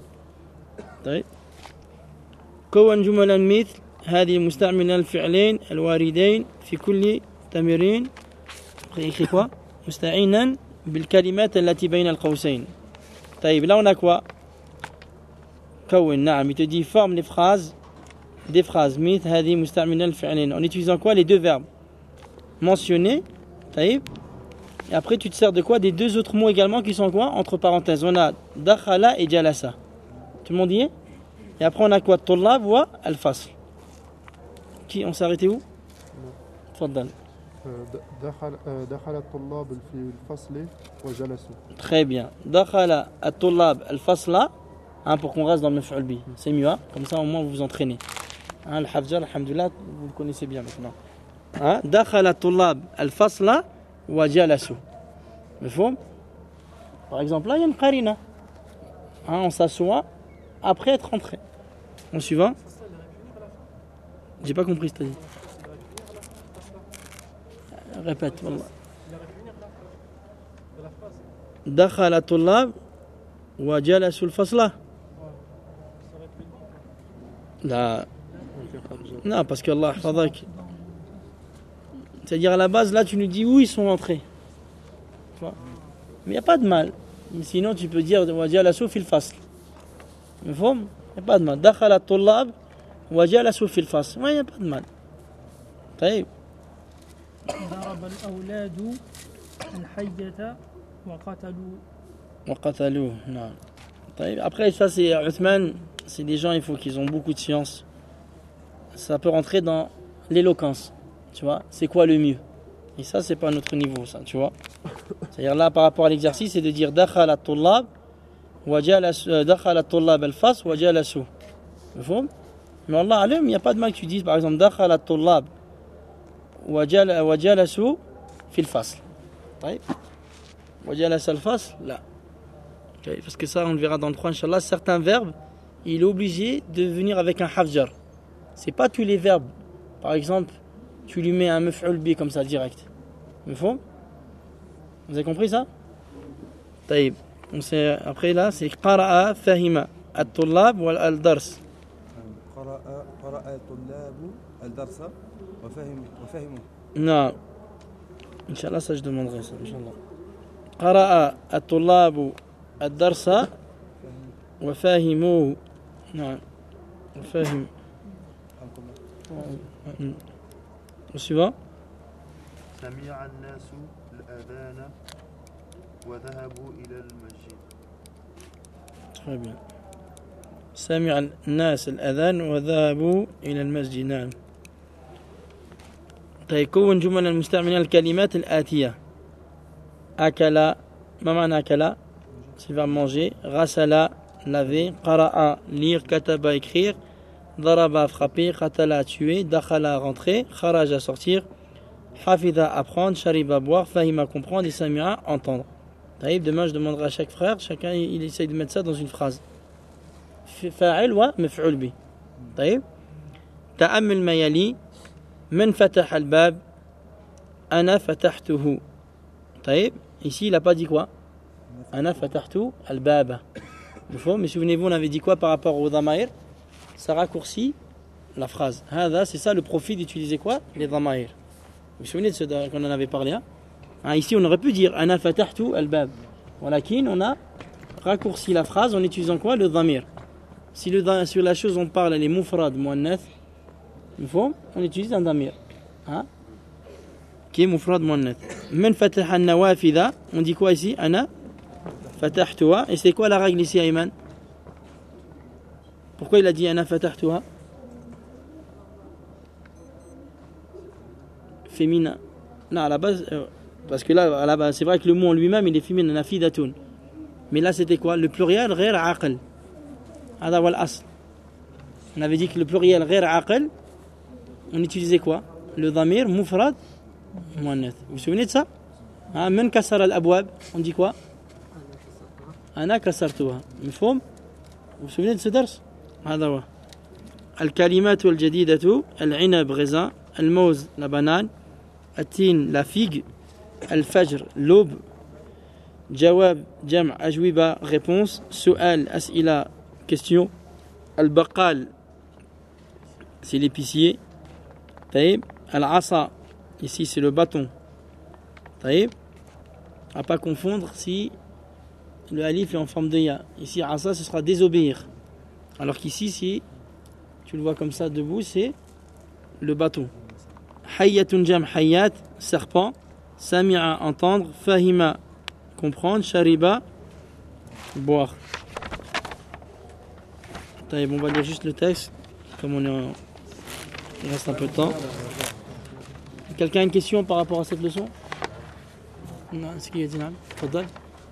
كون جملا مثل هذه مستعملا الفعلين الواردين في كل تمرين écrit quoi? مستعينا بالكلمات التي بين القوسين. طيب là on a quoi? كون نعم il te dit forme les phrases des phrases مثل هذه مستعملا الفعلين en utilisant quoi? Les deux verbes mentionnés. طيب et après tu te sers de quoi? Des deux autres mots également qui sont quoi? Entre parenthèses on a dakhala et jalasa. Tout le monde y est? Et après on a quoi? Tullab wa al-fasl. Qui on s'est arrêté où? تفضل. دخل الطلاب في الفصل وجلسوا. Très bien. Dakhala at-tullab al-fasla. Pour qu'on reste dans le maf'ul bi. C'est mieux, hein? Comme ça au moins vous vous entraînez. Le hafja, alhamdoulilah, vous le connaissez bien maintenant. Dakhala at-tullab al-fasla wa jalasu. Mafhoum? Par exemple là il y a une qarina. On s'assoit après être rentré. En suivant? J'ai pas compris ce que tu as dit. Répète, wallah. Dakhala tullab wa jalasu al-fasla. Là. Non, parce que Allah hafadak. C'est-à-dire à la base, là tu nous dis où ils sont rentrés. Mais il n'y a pas de mal. Sinon tu peux dire wa jalasu fil fasl. مفهوم؟ il n'y a pas de mal. دخل الطلاب وجلسوا في الفصل. il n'y a pas de mal. طيب. ضرب الأولاد الحية وقتلوه. Non. طيب. Après ça c'est Uthman, c'est des gens il faut qu'ils ont beaucoup de science. Ça peut rentrer dans l'éloquence. Tu vois, c'est quoi le mieux? Et ça c'est pas notre niveau ça, tu vois. C'est-à-dire là par rapport à l'exercice c'est de dire دخل الطلاب دخل الطلاب الفصل وجلسوا. مفهوم؟ Mais Allah alim, il n'y a pas de mal que tu dises par exemple دخل الطلاب وجلسوا في الفصل. طيب. وجلس الفصل لا. Parce que ça on le verra dans le 3 inchallah, certains verbes, il est obligé de venir avec un hafjar. C'est pas tous les verbes. Par exemple, tu lui mets un maf'ul bi comme ça direct. Mafhoum? Vous avez compris ça? طيب. Après là, c'est قرأ فهم الطلاب والدرس. قرأ الطلاب الدرس وفهموا. Non. Inch'Allah, ça je demanderai ça. Inch'Allah. قرأ الطلاب الدرس وفهموه. نعم. وفهم. Au suivant. سمع الناس الأذان وذهبوا إلى المسجد. Très bien. سمع الناس الأذان وذهبوا إلى المسجد. نعم. طيب كون جمل المستعملين الكلمات الآتية. أكل. ما معنى أكل؟ C'est va manger. غسل. Laver. قرأ. Lire. كتب. Écrire. ضرب. Frapper. قتل. Tuer. دخل. Rentrer. خرج. Sortir. حفظ. Apprendre. شرب. Boire. فهم. Comprendre. Et سمع. Entendre. طيب demain je demanderai à chaque frère. Chacun il essaye de mettre ça dans une phrase. فاعل ومفعول به. طيب تأمل ما يلي. من فتح الباب. أنا فتحته. طيب ici il n'a pas dit quoi. أنا فتحت الباب. Mais souvenez-vous on avait dit quoi par rapport au dhamair. Ça raccourcit la phrase. هذا c'est ça le profit d'utiliser quoi. Les dhamair. Vous vous souvenez de ce qu'on en avait parlé hein? Ici on aurait pu dire أنا فتحت الباب. ولكن on a raccourci la phrase en utilisant quoi. Le dhamir. Si sur la chose on parle les mufrad muannath, on utilise un dhamir. Hein? Qui est mufrad muannath. من فتح النوافذ, on dit quoi ici? أنا فتحتها. Et c'est quoi la règle ici Ayman? Pourquoi il a dit أنا فتحتها? Féminin. Non, à la base, parce que là, à la base, c'est vrai que le mot en lui-même, il est féminin, nafidatun. Mais là, c'était quoi? Le pluriel, غير عاقل. هذا هو الأصل. On avait dit que le pluriel, غير عاقل, on utilisait quoi? Le dhamir, mufrad, muannath. Vous vous souvenez de ça? من كسر الأبواب, on dit quoi? أنا كسرتها. مفهوم? Vous vous souvenez de ce dars? هذا هو. الكلمات الجديدة. العنب, raisin. الموز, la banane. التين, la figue. الفجر, l'aube. جواب, جمع, أجوبة, réponse. سؤال, أسئلة, question. البقال, c'est l'épicier. طيب. العصا, ici c'est le bâton. طيب. À pas confondre si le alif est en forme de ya. Ici, asa, ce sera désobéir. Alors qu'ici, si tu le vois comme ça debout, c'est le bâton. Hayyatun jam hayyat, serpent. Sami'a, entendre. Fahima, comprendre. Shariba, boire. Allez, bon, on va lire juste le texte. Comme il reste un peu de temps. Quelqu'un a une question par rapport à cette leçon? Non, est-ce qu'il y a dit non? Fadal.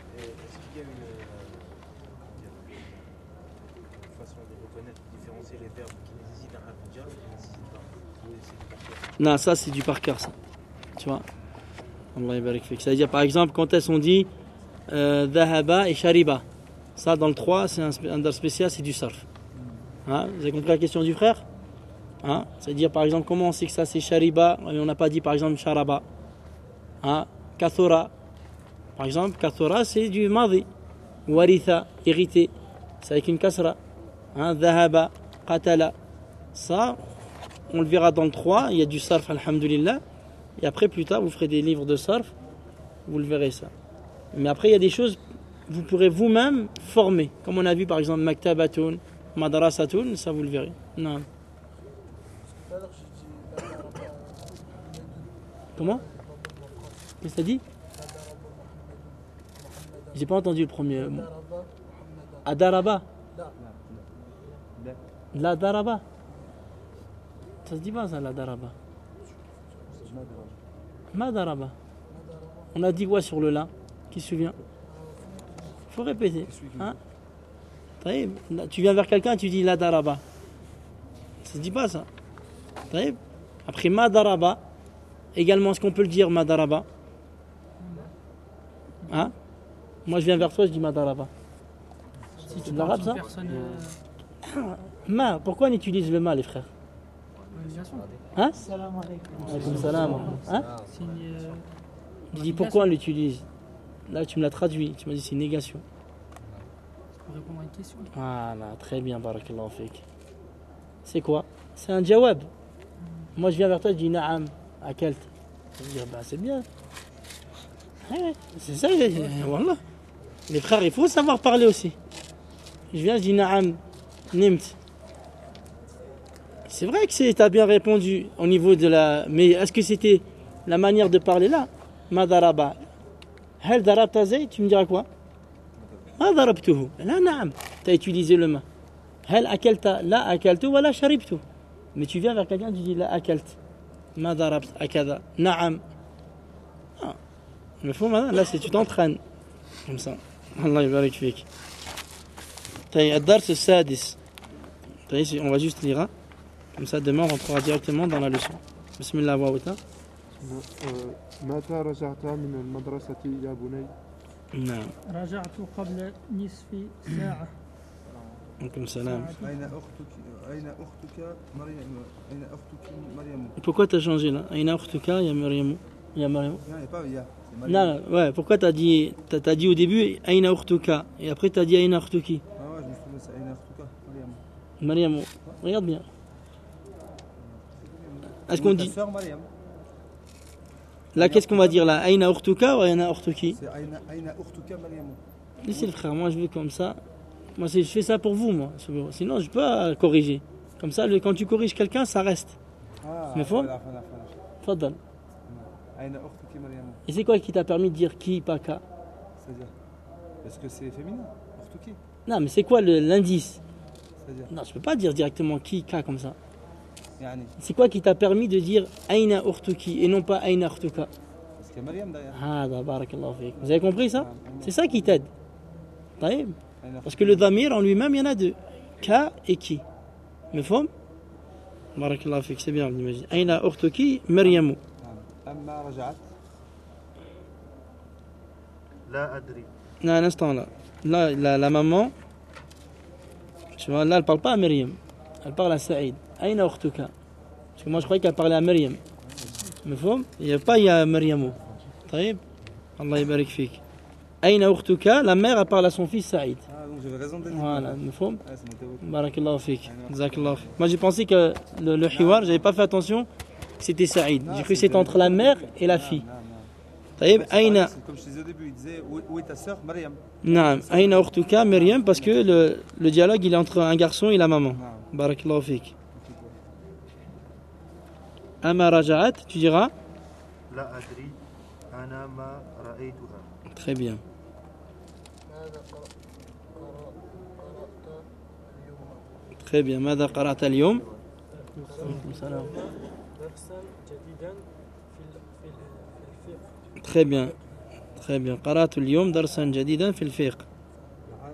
Non, ça c'est du par cœur, ça. Tu vois? Allah yabarik fik. C'est-à-dire, par exemple, quand est-ce qu'on dit Dhahaba et Shariba. Ça, dans le 3, c'est un dar spécial, c'est du sarf. Hein? Vous avez compris la question du frère? Hein? C'est-à-dire, par exemple, comment on sait que ça c'est Shariba et on n'a pas dit, par exemple, Sharaba? Hein? Kathura. Par exemple, Kathura, c'est du madi. Waritha, hérité. C'est avec une kasra. Hein? Dhahaba, Qatala. Ça, on le verra dans le 3, il y a du sarf, alhamdulillah. Et après, plus tard, vous ferez des livres de sarf, vous le verrez ça. Mais après, il y a des choses, vous pourrez vous-même former. Comme on a vu par exemple, maktabatun, madrasatun, ça vous le verrez. Non. Comment? Qu'est-ce que t'as dit? J'ai pas entendu le premier mot. Adaraba? La daraba? Ça se dit pas ça, la daraba. Madaraba. On a dit quoi sur le la? Qui se souvient? Il faut répéter. Hein? Tu viens vers quelqu'un, tu dis la daraba. Ça se dit pas ça. Après madaraba. Également, est-ce qu'on peut le dire madaraba? Hein? Moi je viens vers toi, je dis madaraba. C'est de l'arabe ça? Ma, pourquoi on utilise le ma les frères? Hein? Salam Alaykoum salam. Hein? Je dis pourquoi on l'utilise? Là tu me l'as traduit, tu m'as dit c'est une négation. Pour répondre à une question. Voilà, très bien, barakallahu fik. C'est quoi? C'est un jawab. Moi, je viens vers toi, je dis na'am, akalt. Tu vas me dire, bah c'est bien. Ouais, c'est ça, voilà. Les frères, il faut savoir parler aussi. Je viens, je dis na'am, nimt. C'est vrai que tu as bien répondu au niveau de la... Mais est-ce que c'était la manière de parler là? Ma daraba. Hal darabta zay, tu me diras quoi? Ma darabtuhu. Là, na'am. Tu as utilisé le ma. Hal akalta, la akaltu, wala sharibtu. Mais tu viens vers quelqu'un, tu dis la akalt. Ma darabt, akada. Na'am. Ah. Le fond maintenant, là, c'est tu t'entraînes. Comme ça. Allah yabarak fik. Taï, ad-dars as-sadis. On va juste lire. Comme ça, demain, on rentrera directement dans la leçon. Bismillah wa wata. متى رجعت من المدرسة يا بني؟ نعم. رجعت قبل نصف ساعة. عليكم السلام. أين أختك مريم Pourquoi t'as changé là? Aïna ukhtuka ya Maryam. Ya Maryam. Non, il n'y a pas ya. c'est Mariam. Non, ouais, pourquoi t'as dit au début Aïna ukhtuka et après t'as dit Aïna ukhtuki? Ah ouais, je me souviens, c'est Aïna أختك Maryam. Regarde bien. Est-ce Ou qu'on ta dit sœur Mariam. là, qu'est-ce qu'on va dire là? Aïna ukhtuka ou Aïna ukhtuki? C'est Aïna أختك Mariam. Laissez le frère, moi je veux comme ça. Moi je fais ça pour vous, moi. Sinon je peux pas corriger. Comme ça, quand tu corriges quelqu'un, ça reste. Ah, مفهوم؟ voilà. Fadal. أين أختك مريم. Et c'est quoi qui t'a permis de dire qui, pas ka? C'est-à-dire parce que c'est féminin. أختك. Non, mais c'est quoi l'indice? C'est-à-dire Non, je peux pas dire directement qui, ka comme ça. يعني C'est quoi qui t'a permis de dire Aïna ukhtuki et non pas Aïna ukhtuka? parce que Mariam derrière. Ah, barakallahu fik. Vous avez compris ça? C'est ça qui t'aide. Taïb. أين Parce que le dhamir en lui-même, il y en a deux. Ka et qui. مفهوم؟ barakallahu fik, c'est bien, on imagine. Aïna ukhtuki Maryamu. أما رجعت لا أدري. Non, un instant là. Là, la maman, tu vois, là, elle parle pas à Myriam. Elle parle à Saïd. Aïna ukhtuka. Parce que moi, je croyais qu'elle parlait à Myriam. مفهوم؟ Il n'y a pas, il y a Maryamu. طيب. Allah yabarak fik. Aïna ukhtuka, la mère, elle parle à son fils Saïd. Ah donc j'avais raison de dire. Voilà, مفهوم؟ Ah, c'est mon théorie. Barakallahu fik. Jazakallahu fik. Moi, j'ai pensé que le hiwar, j'avais pas fait attention, c'était Saïd. J'ai cru que c'était entre la mère et la fille. Non. طيب. Aïna. Comme je disais au début, il disait où est ta sœur Mariam. Non, Aïna ukhtuka Myriam, parce que le dialogue, il est entre un garçon et la maman. Barakallahu fik. Ama raja'at, tu diras? لا أدري. أنا ما رأيتها. Très bien. Très bien. ماذا قرأت اليوم? درسا جديدا في الفقه. Très bien. Très bien. قرأت اليوم درسا جديدا في الفقه. نعم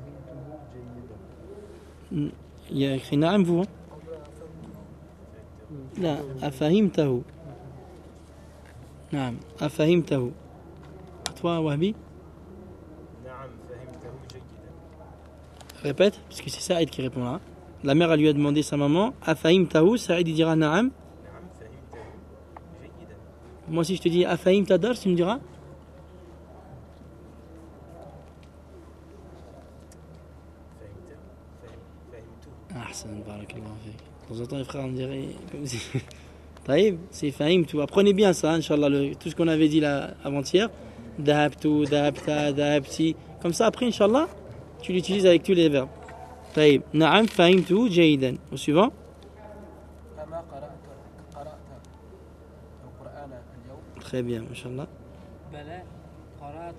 فهمته جيدا. Il y a écrit نعم vous? لا أفهمته. نعم أفهمته. Toi Wahbi? نعم فهمته جيدا. Répète, parce que c'est Saïd qui répond là. La mère elle lui a demandé sa maman أفهمته. Saïd il dira نعم. نعم فهمته جيدا. Moi si je te dis أفهمت درس, tu me diras? فهمته. أحسن بارك الله فيك. De temps en temps les frères on dirait comme si... Taïb, c'est fahimtu. Apprenez bien ça, Inch'Allah, tout ce qu'on avait dit là avant-hier. Dahabtu, dahabta, dahabti. Comme ça, après, Inch'Allah, tu l'utilises avec tous les verbes. Taïb. Na'am, fahimtu, jayidan. Au suivant. أما قرأت القرآن اليوم؟ Très bien, Inch'Allah. بلى قرأت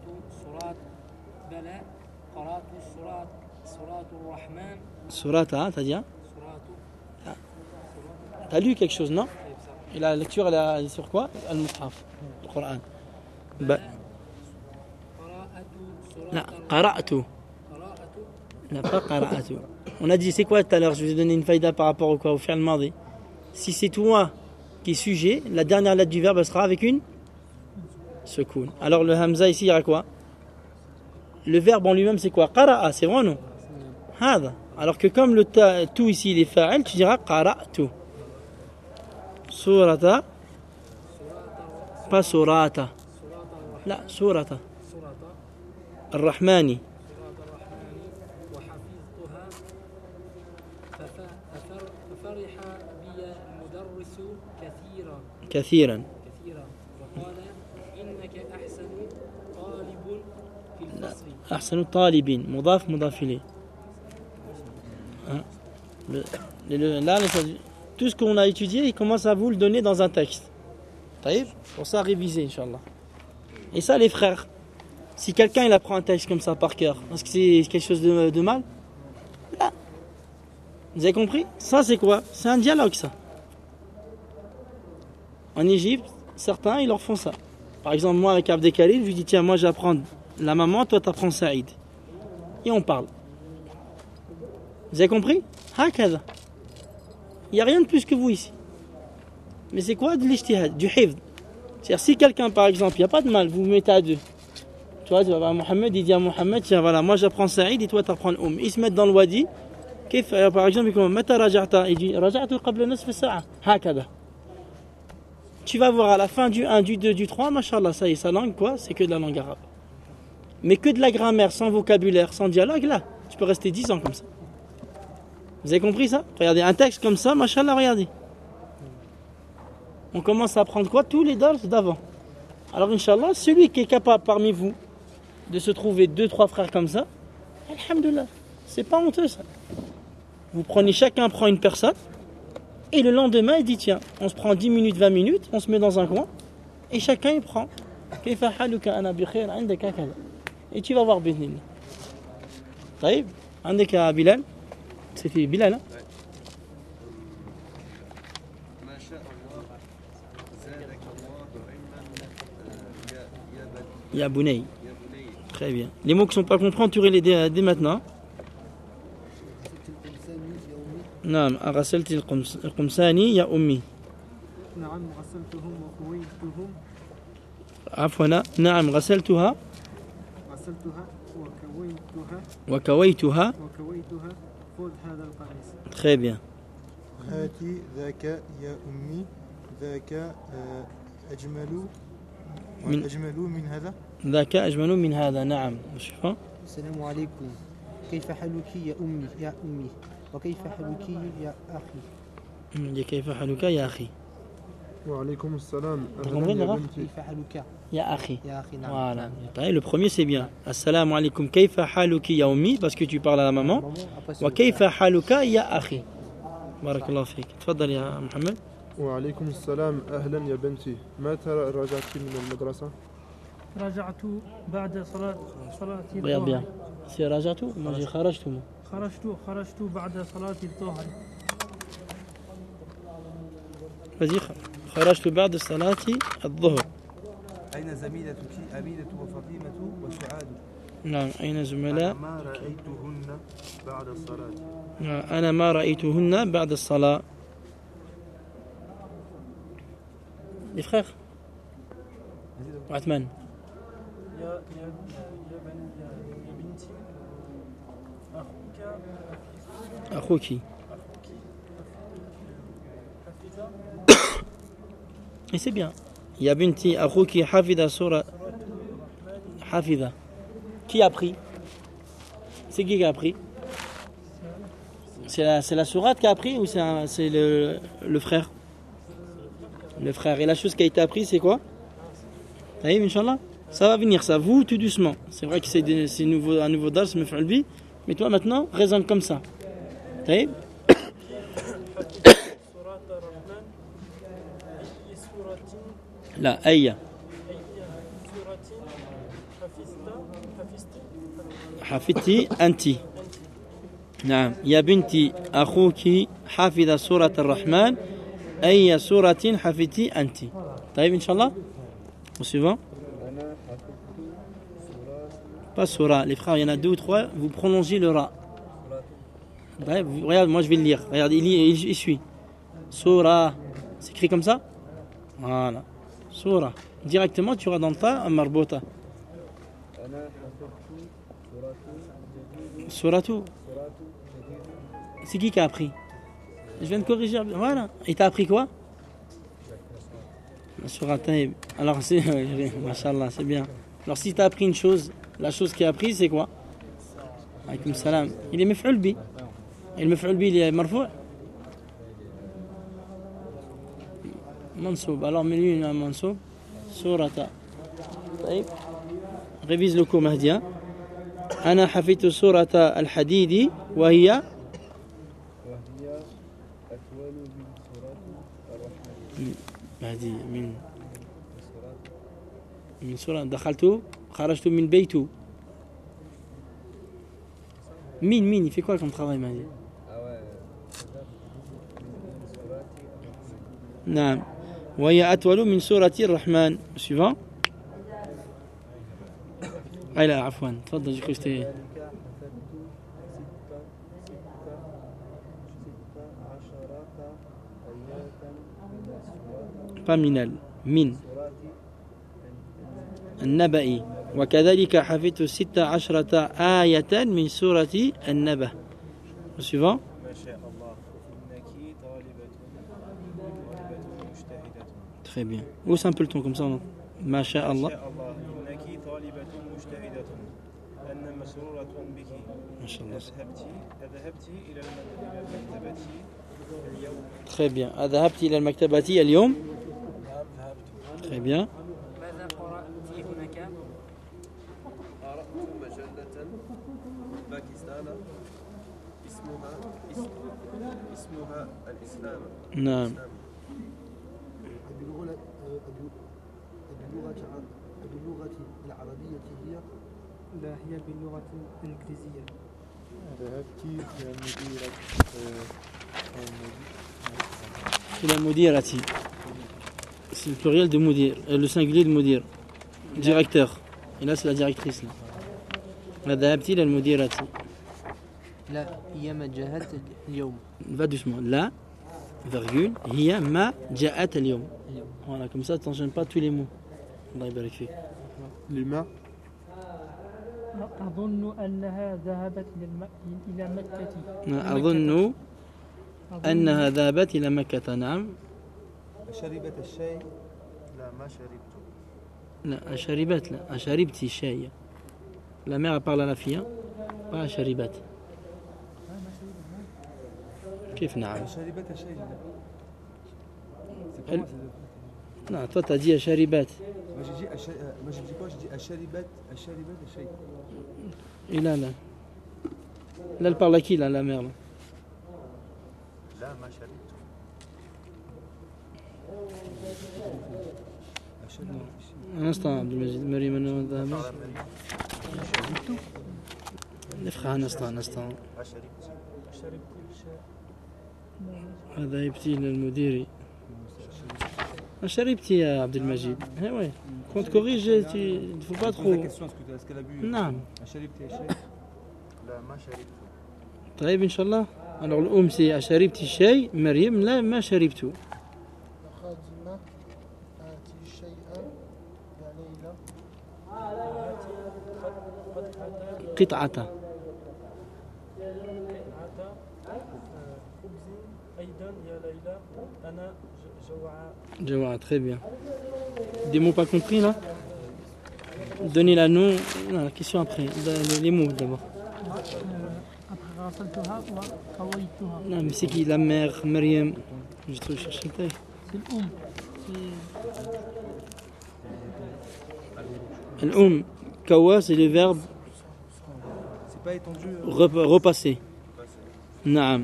سورة الرحمن. Surata, t'as dit hein? سورة T'as lu quelque chose, non? Et la lecture, elle est sur quoi? Al-Mushaf, le Coran. لا قرأت. لا pas قرأت. On a dit c'est quoi tout à l'heure? Je vous ai donné une faïda par rapport au quoi? Au fi'l madi. Si c'est toi qui est sujet, la dernière lettre du verbe elle sera avec une sekoun. Alors le hamza ici il y aura quoi? Le verbe en lui-même c'est quoi? Qara'a, c'est vrai ou non? Hada. Alors que comme le tout ici il est fa'al, tu diras qara'tu. Surata. Pas surata. La surata. Ar-Rahmani. كثيرا. كثيرا وقال إنك أحسن طالب في الفصل. أحسن طالبين مضاف إليه. Hein? Là, tout ce qu'on a étudié, il commence à vous le donner dans un texte. Taïb, pour ça, réviser, Inch'Allah. Et ça, les frères, si quelqu'un il apprend un texte comme ça par cœur, est-ce que c'est quelque chose de mal? Là. Vous avez compris? Ça, c'est quoi? C'est un dialogue, ça. En Égypte, certains, ils leur font ça. Par exemple, moi, avec Abdelkarim, je lui dis, tiens, moi, j'apprends la maman, toi, t'apprends Saïd. Et on parle. Vous avez compris? Hakada. Il n'y a rien de plus que vous ici. Mais c'est quoi de l'ijtihad, du hifd? C'est-à-dire, si quelqu'un, par exemple, il n'y a pas de mal, vous vous mettez à deux. Tu vois, Mohamed, il dit à Mohamed, tiens, voilà, moi j'apprends Saïd et toi t'apprends l'Oum. Ils se mettent dans le wadi. Par exemple, il commence, Mata raja'ta? Il dit, raja'tu qabla nasf sa'a. Hakada. Tu vas voir à la fin du 1, du 2, du 3, machallah, ça y est, sa langue, quoi, c'est que de la langue arabe. Mais que de la grammaire, sans vocabulaire, sans dialogue, là, tu peux rester 10 ans comme ça. Vous avez compris ça? Regardez, un texte comme ça, machallah, regardez. On commence à apprendre quoi? Tous les dars d'avant. Alors, Inch'Allah, celui qui est capable parmi vous de se trouver 2-3 frères comme ça, alhamdoulilah, c'est pas honteux ça. Vous prenez, chacun prend une personne, et le lendemain, il dit tiens, on se prend 10 minutes, 20 minutes, on se met dans un coin, et chacun il prend. Et tu vas voir Bénin. طيب عندك يا بلال سيدي بلال ما شاء الله زادك الله علما يا بني. يا بني. Très bien. Les mots qui ne sont pas compris, tu les dès maintenant. نعم غسلت القمصاني يا أمي. نعم غسلتهم وكويتهم. عفوا نعم غسلتها وكويتها. خذ هذا القميص. Très bien. هاتي ذاك يا أمي ذاك أجمل من هذا. ذاك أجمل من هذا. نعم. شوفوا. السلام عليكم. كيف حالك يا أمي وكيف حالك يا أخي. كيف حالك يا أخي. وعليكم السلام. كيف حالك يا أخي. نعم. Voilà. Le premier c'est bien. Assalamu alaikum. كيف حالك يا أمي parce que tu parles à la maman. وكيف حالك يا أخي. بارك الله فيك. تفضل يا محمد. وعليكم السلام. أهلا يا بنتي. متى رجعت من المدرسة؟ رجعت بعد صلاة Regarde bien. الظهر. C'est رجعت. Moi j'ai خرجت. خرجت بعد صلاة الظهر. Vas-y. خرجت بعد صلاة الظهر. أين زميلتك أمينة وفاطمة وسعاد؟ نعم. أين زملاء؟ ما رأيتهن بعد الصلاة. أنا ما رأيتهن بعد الصلاة. Les frères. عثمان. يا بنتي أخوك. Et c'est bien. Ya binti akhuki hafida sura hafida. Qui a appris? C'est qui a appris? C'est la sourate qui a appris ou c'est le frère? Le frère. Et la chose qui a été apprise, c'est quoi? Taïb, Inch'Allah. Ça va venir, ça. Vous, tout doucement. C'est vrai que c'est un nouveau dars, maf'ul bi. Mais toi, maintenant, raisonne comme ça. Taïb. لا أي حفظتي أنت. نعم يا بنتي أخوك حافظ سورة الرحمن أي سورة حفظتي أنت. طيب إن شاء الله. Au suivant. Pas Sura. Les frères, il y en a 2 ou 3. Vous prolongez le Ra. Bref, regarde, moi je vais le lire. Regarde, il suit. Sura. C'est écrit comme ça. Voilà. Sura. Directement, tu auras dans le tas un marbota. Suratu. C'est qui a appris? Je viens de corriger. Voilà. Et t'as appris quoi? Surataïb. Alors, c'est. Machallah, c'est bien. Alors, si t'as appris une chose, la chose qui a appris, c'est quoi? Alaykoum salam. Il est maf'ul bi. Et le maf'ul bi, il est marfou'. منصوب. Alors mets-lui un منصوب. سورة. طيب. Révise le cours Mahdi. أنا حفظت سورة الحديد وهي أطول من سورة الرحمن. مهدي من سورة دخلت خرجت من بيت. مين il fait quoi comme travail Mahdi? نعم وهي أطول من سورة الرحمن. suivant. لا عفوا تفضل j'ai cru que c'était pas minal من النبأ وكذلك حفظت 16 آية من سورة النبأ. suivant. ما شاء الله إنك طالبة مجتهدة. Très bien. Hausse un peu le ton comme ça. ما شاء الله. ما شاء الله إنك طالبة مجتهدة. أن مسرورة بك. ما شاء الله. ذهبت إلى المكتبة اليوم. Très bien. ذهبت إلى المكتبة اليوم. Très bien. ماذا قرأت هناك؟ قرأت مجلة باكستان اسمها الإسلام. نعم. باللغة العربية هي لا هي باللغة الإنجليزية. ذهبت إلى المديرة إلى المديرة. C'est le pluriel de mudir, le singulier de mudir. Directeur. Et là c'est la directrice. Là. ذهبت إلى المديرة. لا هي ما جاءت اليوم. Va doucement. Là, virgule, هي ما جاءت اليوم. Voilà, comme ça, tu n'enchaînes pas tous les mots. Allah يبارك فيك. لما أظن أنها ذهبت إلى مكة. أظن أنها ذهبت إلى مكة. نعم. شربت الشاي؟ لا ما شربت. لا شربت. لا شربت الشاي. La mère elle parle à la fille. Pas شربت. كيف نعم؟ شربت الشاي. Non, toi t'as dit شربت. ما j'ai dit quoi? J'ai dit شربت الشاي. Et là. Là elle parle à qui là, la mère là? لا ما شربت. Un instant عبد المجيد. مريم أنا ذهبت. نفخها un instant. ذهبت إلى المدير. شربت يا عبد المجيد. Ouais. Quand tu corriges, il ne faut pas trop. Est-ce qu'elle a bu? نعم. شربت الشاي؟ لا ما شربت. طيب إن شاء الله. Alors الأم c'est أشربت الشاي. مريم لا ما شربته. خادمة آتي شيئا يا ليلى. قطعة. خبز أيضا يا ليلى أنا جوعان. Jawa, très bien. Des mots pas compris là? Donnez la nom. Non, la question après. Les mots d'abord. après غسلتها وكويتها. Non, mais c'est qui? La mère, Mariam. J'ai trop cherché le taille. c'est الأم. Al-Um. Kawa, c'est le verbe C'est pas étendu. repasser. Naam.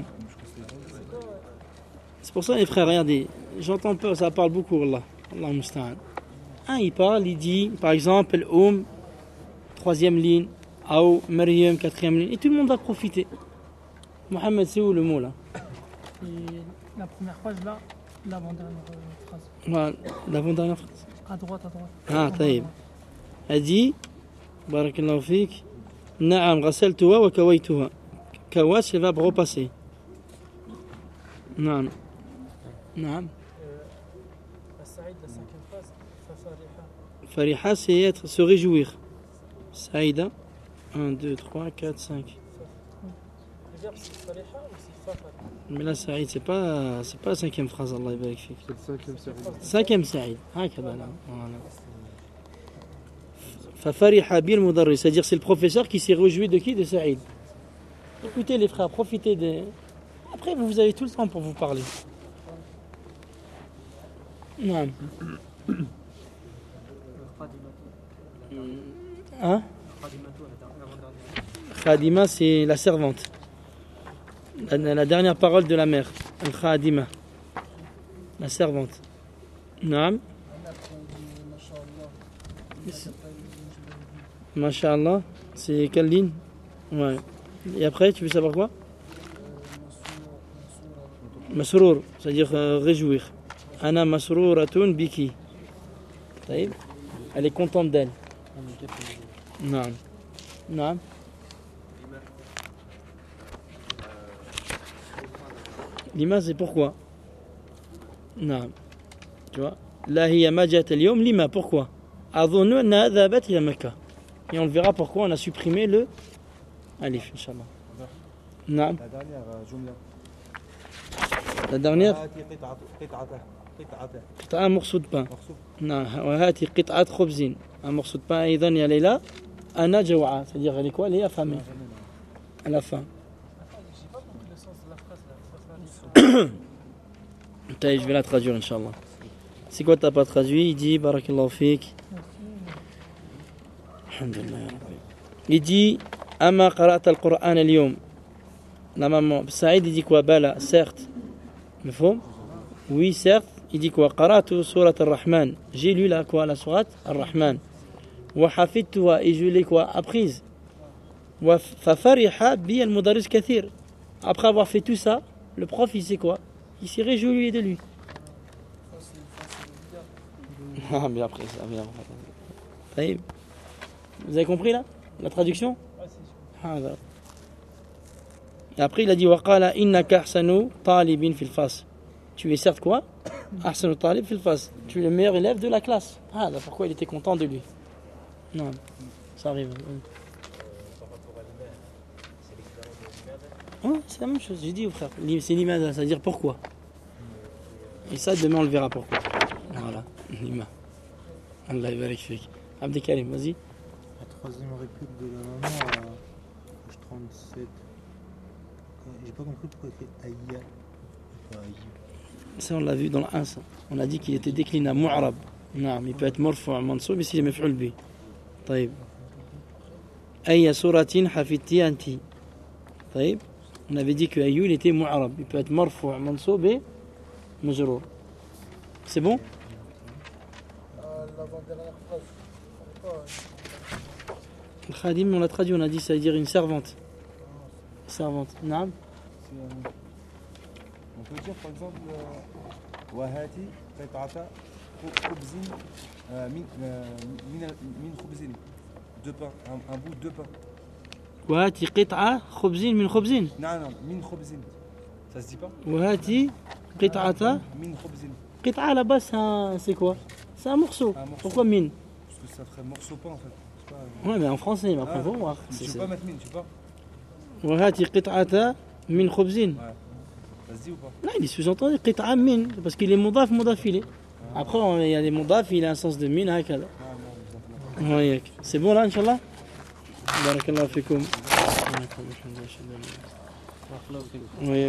C'est pour ça les frères, regardez. J'entends peur, ça parle beaucoup, Allah. Allah musta'an. Il parle, il dit, par exemple, troisième ligne, Aou, Maryam, quatrième ligne, et tout le monde va profiter. Mohamed, c'est où le mot là? Et la première page là, l'avant-dernière phrase. Voilà, l'avant-dernière phrase. À droite. Ah, taïb. Elle dit, Barakallahu fik, Naam, ghasaltuha wa kawaytuha. Kawa, c'est le verbe repasser. Naam. Naam. السعيد la cinquième phrase. ففرحة. Fariha, c'est être, se réjouir. Saïda. 1, 2, 3, 4, 5. Le verbe c'est فرحة ou c'est ففرح? Mais là, Saïd, c'est pas la cinquième phrase, Allah yabarak fik. c'est le cinquième service. Cinquième Saïd. هكذا là. Voilà. Fafariha bil mudarris, c'est-à-dire c'est le professeur qui s'est réjoui de qui? De Saïd. Écoutez les frères, profitez de. Après, vous avez tout le temps pour vous parler. نعم. Hein? Khadima, c'est la servante. La dernière parole de la mère. Al-Khadima. La servante. Naam. Masha'Allah. C'est quelle ligne? Ouais. Et après, tu veux savoir quoi? Masrour, c'est-à-dire réjouir. Ana masrouratun biki. Elle est contente d'elle. Naam. Naam. Lima, c'est pourquoi? Naam. Tu vois? La hiya ma jat al-yawm lima, pourquoi? Adhunnu anna dhahabat ila Makkah. Et on le verra pourquoi on a supprimé le alif, Inch'Allah. Naam. La dernière jumla. La dernière? قطعة Un morceau de pain. morceau. نعم وهاتي قطعة خبز un morceau de pain أيضا يا ليلى أنا جوعة c'est-à-dire elle est quoi elle est affamée elle a faim je vais la traduire Inch'Allah. C'est quoi t'as pas traduit? Il dit barakallahu fik alhamdulillah ya Rabbi. Il dit أما قرأت القرآن اليوم la maman Saïd il dit quoi? Bala certes مفهوم oui certes. Il dit quoi? Qara'tu surat ar-Rahman. J'ai lu la quoi? La sourate ar-Rahman. Wa hafidtuha et je l'ai quoi? Apprise. Wa fafariha bi al-mudarris kathir. Après avoir fait tout ça, le prof il sait quoi? Il s'est réjoui de lui. Ah mais après ça vient. Vous avez compris là? La traduction? Ah, et après il a dit wa qala innaka ahsanu talibin fil fasl. Tu es certes quoi? Ahsan al-Talib fil fasl. Tu es le meilleur élève de la classe. Ah, là, pourquoi il était content de lui? Non, ça arrive. Ouais, c'est la même chose, j'ai dit au frère. C'est l'imada, ça veut dire pourquoi. Et ça, demain, on le verra pourquoi. Voilà, l'ima. Allah yabarak fik. Abdelkarim, vas-y. La troisième réplique de la maman, page 37. J'ai pas compris pourquoi il fait Aïya. Pas Aïya. Ça, on l'a vu dans le 1. On a dit qu'il était décliné à mu'rab. Non, il peut être marfu' mansoub ici, il est maf'ul bi. طيب. أي سورة حفظتي أنت. طيب. On avait dit que Ayyou, il était mu'rab. Il peut être marfu' mansoub et majrour. C'est bon? L'avant-dernière phrase. Le khadim, on l'a traduit, on a dit ça veut dire une servante. Servante. Non. On peut dire par exemple وهاتي قطعة خبز من خبز de pain un bout de pain. وهاتي قطعة خبز من خبز. Non من خبز. Ça se dit pas? وهاتي قطعة من خبز. قطعة là-bas c'est quoi? C'est un morceau. Pourquoi mine? Parce que ça ferait morceau pain en fait. Ouais mais en français, mais après Ah, faut voir. Tu peux pas mettre mine, tu peux pas? وهاتي قطعة من خبز. Ouais. Ça se dit ou pas? Non, il est sous-entendu قطعة من parce qu'il est mudaf ilé. Après il y a les mudaf, il a un sens de mine هكذا. Ouais, c'est bon là inchallah. بارك الله فيكم.